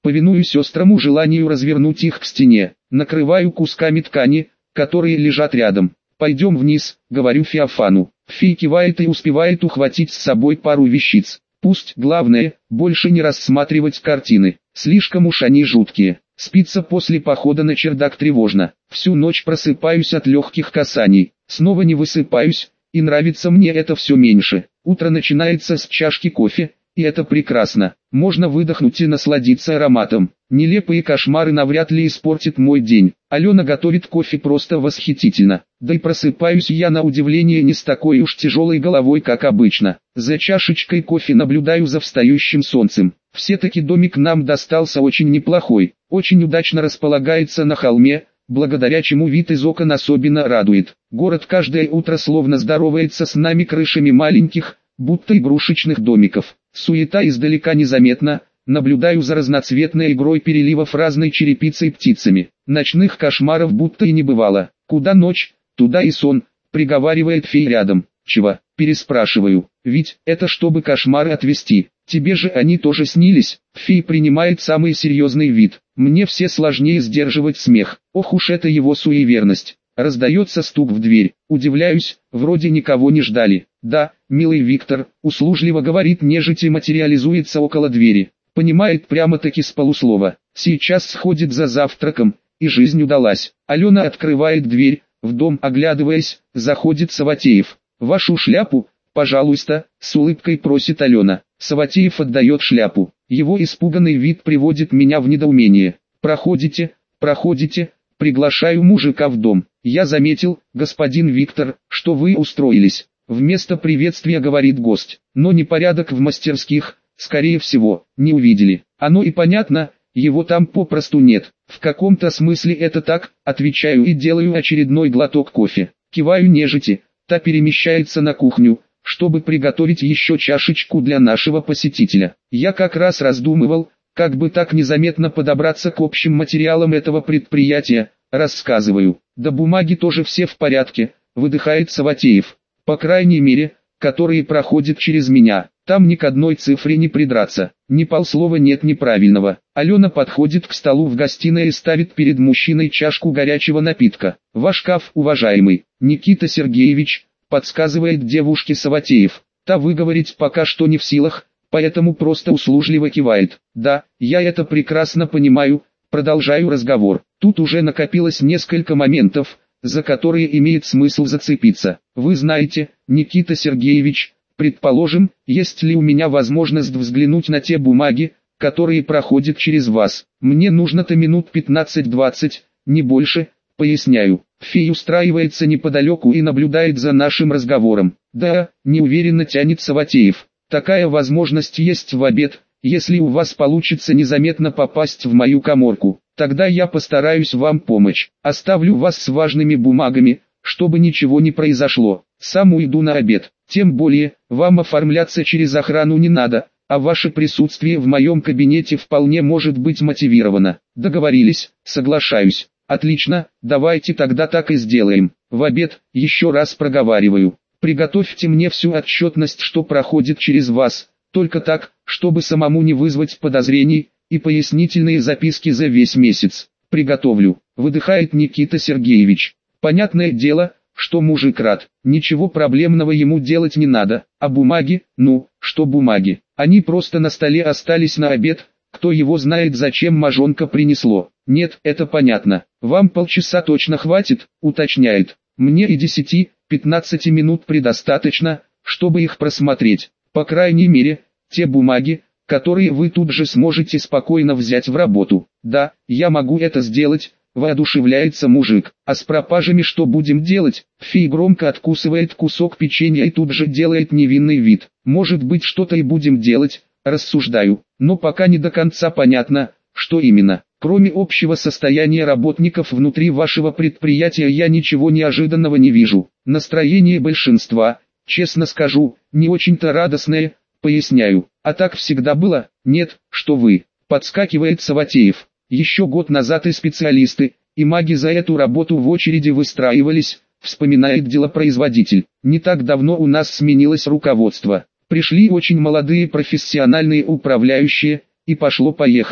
[SPEAKER 1] Повинуюсь острому желанию развернуть их к стене. Накрываю кусками ткани, которые лежат рядом. «Пойдем вниз», — говорю Феофану. Фи кивает и успевает ухватить с собой пару вещиц. Пусть, главное, больше не рассматривать картины. Слишком уж они жуткие. Спится после похода на чердак тревожно. Всю ночь просыпаюсь от легких касаний. Снова не высыпаюсь, и нравится мне это все меньше. Утро начинается с чашки кофе, и это прекрасно. Можно выдохнуть и насладиться ароматом. Нелепые кошмары навряд ли испортят мой день. Алена готовит кофе просто восхитительно. Да и просыпаюсь я на удивление не с такой уж тяжелой головой, как обычно. За чашечкой кофе наблюдаю за встающим солнцем. Все-таки домик нам достался очень неплохой. Очень удачно располагается на холме, благодаря чему вид из окон особенно радует. Город каждое утро словно здоровается с нами крышами маленьких, будто игрушечных домиков. Суета издалека незаметна, наблюдаю за разноцветной игрой переливов разной черепицей птицами. Ночных кошмаров будто и не бывало. Куда ночь, туда и сон, приговаривает фей рядом. Чего? Переспрашиваю. Ведь это чтобы кошмары отвести. Тебе же они тоже снились? Фей принимает самый серьезный вид. Мне все сложнее сдерживать смех. Ох уж это его суеверность. Раздается стук в дверь. Удивляюсь, вроде никого не ждали. Да, милый Виктор, услужливо говорит нежить и материализуется около двери. Понимает прямо-таки с полуслова. Сейчас сходит за завтраком, и жизнь удалась. Алена открывает дверь, в дом оглядываясь, заходит Саватеев. «Вашу шляпу, пожалуйста», с улыбкой просит Алена. Саватеев отдает шляпу. Его испуганный вид приводит меня в недоумение. «Проходите, проходите», приглашаю мужика в дом. «Я заметил, господин Виктор, что вы устроились». Вместо приветствия говорит гость. Но непорядок в мастерских, скорее всего, не увидели. Оно и понятно, его там попросту нет. В каком-то смысле это так, отвечаю и делаю очередной глоток кофе. Киваю нежити, та перемещается на кухню, чтобы приготовить еще чашечку для нашего посетителя. Я как раз раздумывал, как бы так незаметно подобраться к общим материалам этого предприятия, рассказываю. Да бумаги тоже все в порядке, выдыхает Саватеев. По крайней мере, которые проходят через меня. Там ни к одной цифре не придраться, ни полслова нет неправильного. Алена подходит к столу в гостиной и ставит перед мужчиной чашку горячего напитка. «Ваш шкаф, уважаемый, Никита Сергеевич», подсказывает девушке Саватеев. Та выговорить пока что не в силах, поэтому просто услужливо кивает. «Да, я это прекрасно понимаю», продолжаю разговор. Тут уже накопилось несколько моментов, за которые имеет смысл зацепиться. Вы знаете, Никита Сергеевич, предположим, есть ли у меня возможность взглянуть на те бумаги, которые проходят через вас. Мне нужно-то минут 15-20, не больше, поясняю. Фей устраивается неподалеку и наблюдает за нашим разговором. Да, неуверенно тянет Саватеев. Такая возможность есть в обед, если у вас получится незаметно попасть в мою каморку. Тогда я постараюсь вам помочь. Оставлю вас с важными бумагами, чтобы ничего не произошло. Сам уйду на обед. Тем более, вам оформляться через охрану не надо, а ваше присутствие в моем кабинете вполне может быть мотивировано. Договорились, соглашаюсь. Отлично, давайте тогда так и сделаем. В обед, еще раз проговариваю. Приготовьте мне всю отчетность, что проходит через вас, только так, чтобы самому не вызвать подозрений, и пояснительные записки за весь месяц. Приготовлю, выдыхает Никита Сергеевич. Понятное дело, что мужик рад, ничего проблемного ему делать не надо, а бумаги, ну, что бумаги, они просто на столе остались на обед, кто его знает зачем мажонка принесло. Нет, это понятно, вам полчаса точно хватит, уточняет, мне и 10-15 минут предостаточно, чтобы их просмотреть, по крайней мере, те бумаги, которые вы тут же сможете спокойно взять в работу. Да, я могу это сделать, воодушевляется мужик. А с пропажами что будем делать? Фей громко откусывает кусок печенья и тут же делает невинный вид. Может быть, что-то и будем делать, рассуждаю. Но пока не до конца понятно, что именно. Кроме общего состояния работников внутри вашего предприятия я ничего неожиданного не вижу. Настроение большинства, честно скажу, не очень-то радостное, поясняю. А так всегда было? Нет, что вы. Подскакивает Саватеев. Еще год назад и специалисты, и маги за эту работу в очереди выстраивались, вспоминает делопроизводитель. Не так давно у нас сменилось руководство. Пришли очень молодые профессиональные управляющие, и пошло-поехало.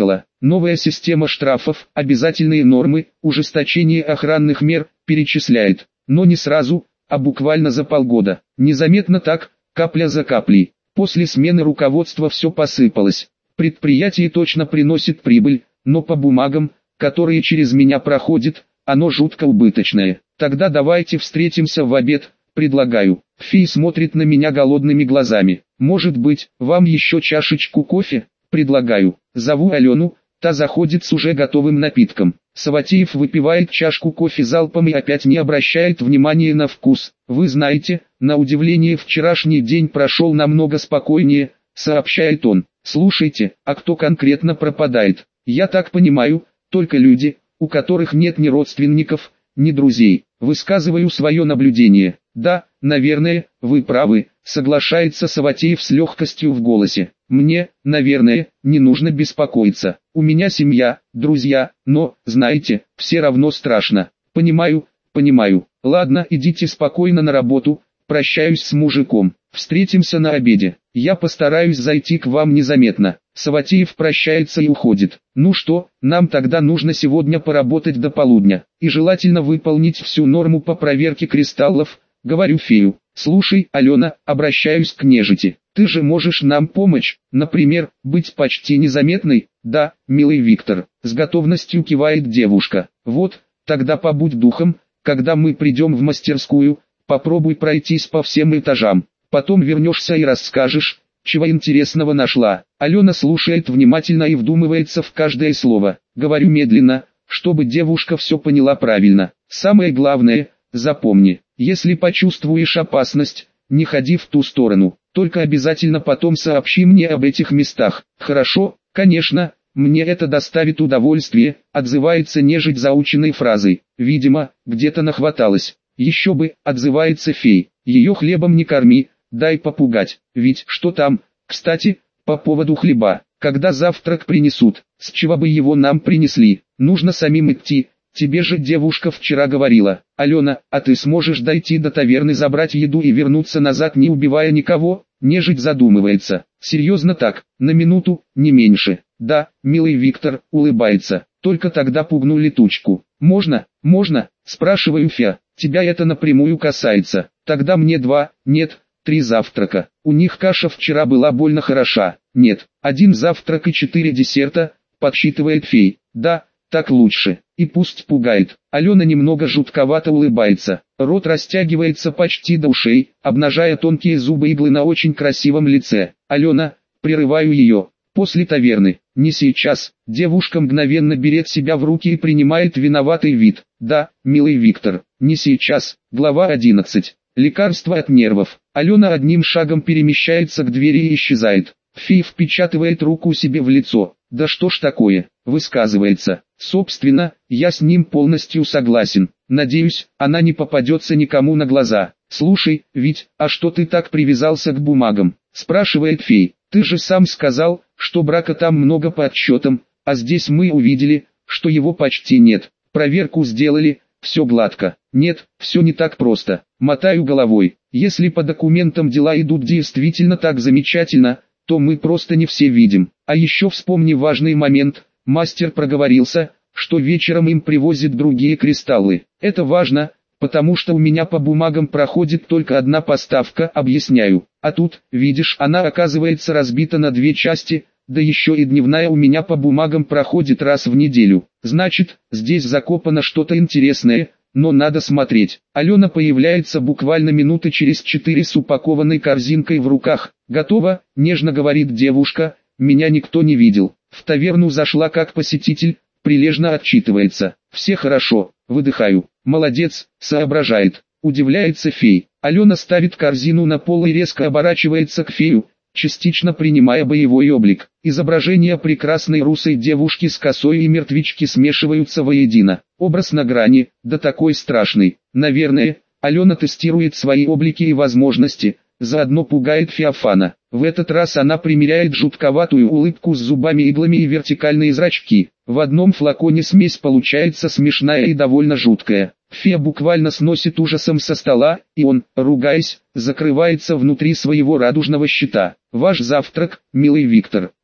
[SPEAKER 1] Новая система штрафов, обязательные нормы, ужесточение охранных мер, перечисляет. Но не сразу, а буквально за полгода. Незаметно так, капля за каплей. После смены руководства все посыпалось. Предприятие точно приносит прибыль, но по бумагам, которые через меня проходят, оно жутко убыточное. Тогда давайте встретимся в обед, предлагаю. Фи смотрит на меня голодными глазами. Может быть, вам еще чашечку кофе? Предлагаю. Зову Алену, та заходит с уже готовым напитком. Саватеев выпивает чашку кофе залпом и опять не обращает внимания на вкус. Вы знаете, на удивление вчерашний день прошел намного спокойнее, сообщает он. Слушайте, а кто конкретно пропадает? Я так понимаю, только люди, у которых нет ни родственников, ни друзей. Высказываю свое наблюдение. Да, наверное, вы правы, соглашается Саватеев с легкостью в голосе. Мне, наверное, не нужно беспокоиться. У меня семья, друзья, но, знаете, все равно страшно. Понимаю. Ладно, идите спокойно на работу, прощаюсь с мужиком. Встретимся на обеде. Я постараюсь зайти к вам незаметно. Саватеев прощается и уходит. Ну что, нам тогда нужно сегодня поработать до полудня. И желательно выполнить всю норму по проверке кристаллов, говорю фею. Слушай, Алена, обращаюсь к нежити. Ты же можешь нам помочь, например, быть почти незаметной? Да, милый Виктор, с готовностью кивает девушка. Вот, тогда побудь духом, когда мы придем в мастерскую, попробуй пройтись по всем этажам. Потом вернешься и расскажешь, чего интересного нашла. Алена слушает внимательно и вдумывается в каждое слово. Говорю медленно, чтобы девушка все поняла правильно. Самое главное, запомни, если почувствуешь опасность, не ходи в ту сторону. Только обязательно потом сообщи мне об этих местах. Хорошо, конечно, мне это доставит удовольствие, отзывается нежить заученной фразой. Видимо, где-то нахваталась. Еще бы, отзывается фей. Ее хлебом не корми, дай попугать. Ведь что там, кстати, по поводу хлеба, когда завтрак принесут, с чего бы его нам принесли, нужно самим идти. Тебе же девушка вчера говорила. Алена, а ты сможешь дойти до таверны, забрать еду и вернуться назад, не убивая никого? Нежить задумывается. Серьезно так, на минуту, не меньше. Да, милый Виктор, улыбается. Только тогда пугну летучку. Можно, спрашиваю Фя. Тебя это напрямую касается. Тогда мне 2, нет, 3 завтрака. У них каша вчера была больно хороша. Нет, 1 завтрак и 4 десерта, подсчитывает фей. Да, так лучше. И пусть пугает. Алена немного жутковато улыбается. Рот растягивается почти до ушей, обнажая тонкие зубы иглы на очень красивом лице. Алена, прерываю ее. После таверны. Не сейчас. Девушка мгновенно берет себя в руки и принимает виноватый вид. Да, милый Виктор, не сейчас. Глава 11. Лекарство от нервов. Алена одним шагом перемещается к двери и исчезает. Фи впечатывает руку себе в лицо. Да что ж такое, высказывается. Собственно, я с ним полностью согласен. Надеюсь, она не попадется никому на глаза. Слушай, Вить, а что ты так привязался к бумагам? Спрашивает фей. Ты же сам сказал, что брака там много по отчетам, а здесь мы увидели, что его почти нет. Проверку сделали, все гладко. Нет, все не так просто. Мотаю головой. Если по документам дела идут действительно так замечательно, то мы просто не все видим. А еще вспомни важный момент. Мастер проговорился, что вечером им привозят другие кристаллы. Это важно, потому что у меня по бумагам проходит только одна поставка, объясняю. А тут, видишь, она оказывается разбита на 2 части, да еще и дневная у меня по бумагам проходит раз в неделю. Значит, здесь закопано что-то интересное, но надо смотреть. Алена появляется буквально минуты через 4 с упакованной корзинкой в руках. «Готово», — нежно говорит девушка, — «меня никто не видел. В таверну зашла как посетитель», прилежно отчитывается. «Все хорошо», выдыхаю. «Молодец», соображает. Удивляется фей. Алена ставит корзину на пол и резко оборачивается к фею, частично принимая боевой облик. Изображения прекрасной русой девушки с косой и мертвички смешиваются воедино. Образ на грани, да такой страшный. Наверное, Алена тестирует свои облики и возможности, заодно пугает Феофана. В этот раз она примеряет жутковатую улыбку с зубами-иглами и вертикальные зрачки. В одном флаконе смесь получается смешная и довольно жуткая. Фея буквально сносит ужасом со стола, и он, ругаясь, закрывается внутри своего радужного щита. «Ваш завтрак, милый Виктор».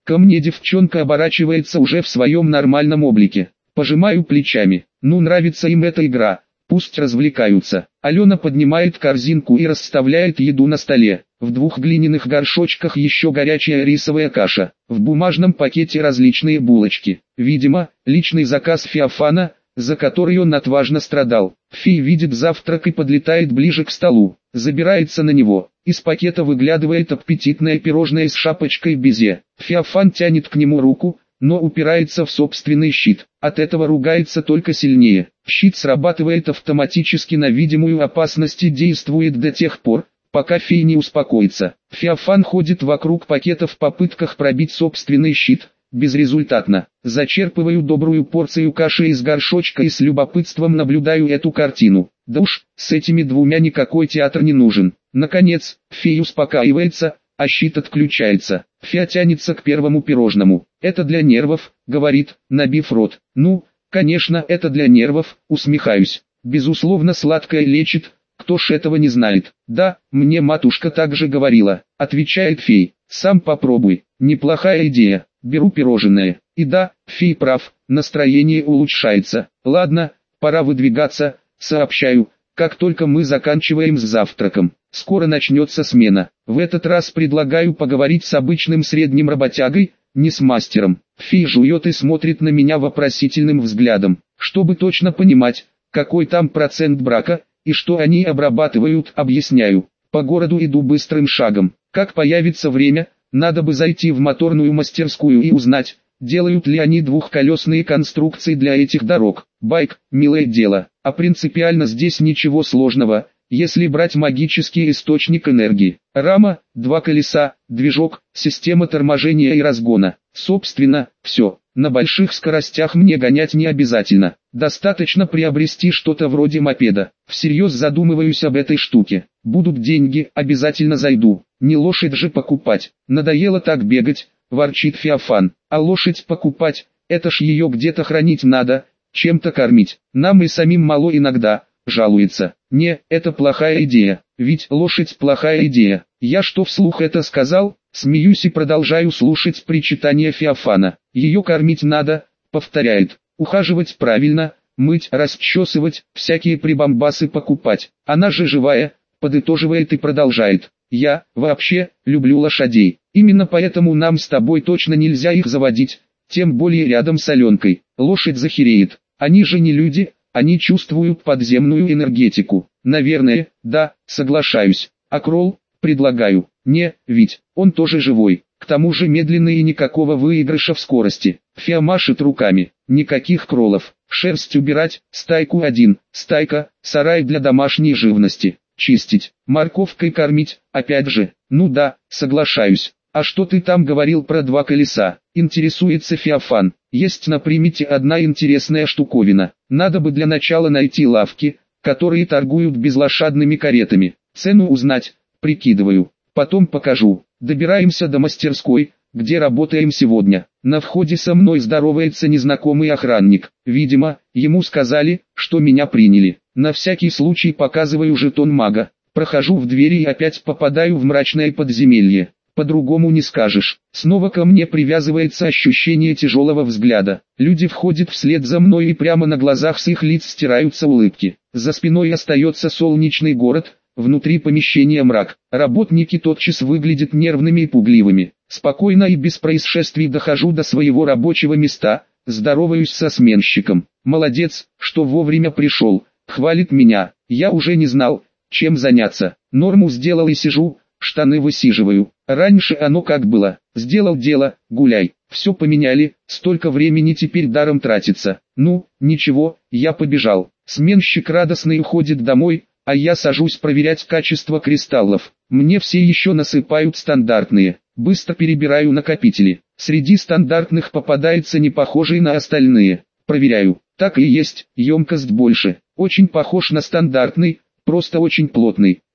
[SPEAKER 1] Ко мне девчонка оборачивается уже в своем нормальном облике. Пожимаю плечами. Ну, нравится им эта игра. Пусть развлекаются. Алена поднимает корзинку и расставляет еду на столе. В 2 глиняных горшочках еще горячая рисовая каша. В бумажном пакете различные булочки. Видимо, личный заказ Феофана, за который он отважно страдал. Фи видит завтрак и подлетает ближе к столу. Забирается на него. Из пакета выглядывает аппетитное пирожное с шапочкой безе. Феофан тянет к нему руку, но упирается в собственный щит. От этого ругается только сильнее. Щит срабатывает автоматически на видимую опасность и действует до тех пор, пока Фи не успокоится. Феофан ходит вокруг пакета в попытках пробить собственный щит. Безрезультатно. Зачерпываю добрую порцию каши из горшочка и с любопытством наблюдаю эту картину. Да уж, с этими двумя никакой театр не нужен. Наконец, Фи успокаивается, а щит отключается. Фи тянется к первому пирожному. «Это для нервов», — говорит, набив рот. «Ну, конечно, это для нервов», — усмехаюсь. «Безусловно, сладкое лечит, кто ж этого не знает». «Да, мне матушка так же говорила», — отвечает Фи. «Сам попробуй, неплохая идея». Беру пирожное. И да, Фи прав, настроение улучшается. Ладно, пора выдвигаться, сообщаю, как только мы заканчиваем с завтраком. Скоро начнется смена. В этот раз предлагаю поговорить с обычным средним работягой, не с мастером. Фи жует и смотрит на меня вопросительным взглядом. Чтобы точно понимать, какой там процент брака, и что они обрабатывают, объясняю. По городу иду быстрым шагом. Как появится время, надо бы зайти в моторную мастерскую и узнать, делают ли они двухколесные конструкции для этих дорог. Байк, милое дело, а принципиально здесь ничего сложного, если брать магический источник энергии. Рама, 2 колеса, движок, система торможения и разгона. Собственно, все. На больших скоростях мне гонять не обязательно. Достаточно приобрести что-то вроде мопеда. Всерьез задумываюсь об этой штуке. Будут деньги, обязательно зайду. Не лошадь же покупать. Надоело так бегать, ворчит Феофан. А лошадь покупать, это ж ее где-то хранить надо, чем-то кормить. Нам и самим мало иногда, жалуется. Не, это плохая идея. Ведь лошадь плохая идея. Я что вслух это сказал? Смеюсь и продолжаю слушать причитания Феофана. Ее кормить надо, повторяет. Ухаживать правильно, мыть, расчесывать, всякие прибамбасы покупать. Она же живая, подытоживает и продолжает. Я, вообще, люблю лошадей. Именно поэтому нам с тобой точно нельзя их заводить, тем более рядом с Аленкой. Лошадь захереет. Они же не люди, они чувствуют подземную энергетику. Наверное, да, соглашаюсь. А кролл? Предлагаю. Не, ведь, он тоже живой. К тому же медленный и никакого выигрыша в скорости. Феа машет руками. Никаких кроллов. Шерсть убирать, стайку один, стайка, сарай для домашней живности. Чистить, морковкой кормить, опять же. Ну да, соглашаюсь. А что ты там говорил про 2 колеса? Интересуется Феофан. Есть на примете одна интересная штуковина. Надо бы для начала найти лавки, которые торгуют безлошадными каретами. Цену узнать, прикидываю. Потом покажу. Добираемся до мастерской, где работаем сегодня. На входе со мной здоровается незнакомый охранник. Видимо, ему сказали, что меня приняли. На всякий случай показываю жетон мага. Прохожу в двери и опять попадаю в мрачное подземелье. По-другому не скажешь. Снова ко мне привязывается ощущение тяжелого взгляда. Люди входят вслед за мной и прямо на глазах с их лиц стираются улыбки. За спиной остается солнечный город, внутри помещения мрак. Работники тотчас выглядят нервными и пугливыми. Спокойно и без происшествий дохожу до своего рабочего места, здороваюсь со сменщиком. Молодец, что вовремя пришел, хвалит меня. Я уже не знал, чем заняться. Норму сделал и сижу, штаны высиживаю. Раньше оно как было. Сделал дело, гуляй. Все поменяли, столько времени теперь даром тратится. Ну, ничего, я побежал. Сменщик радостный уходит домой, а я сажусь проверять качество кристаллов. Мне все еще насыпают стандартные. Быстро перебираю накопители. Среди стандартных попадается не похожий на остальные. Проверяю. Так и есть, емкость больше. Очень похож на стандартный, просто очень плотный.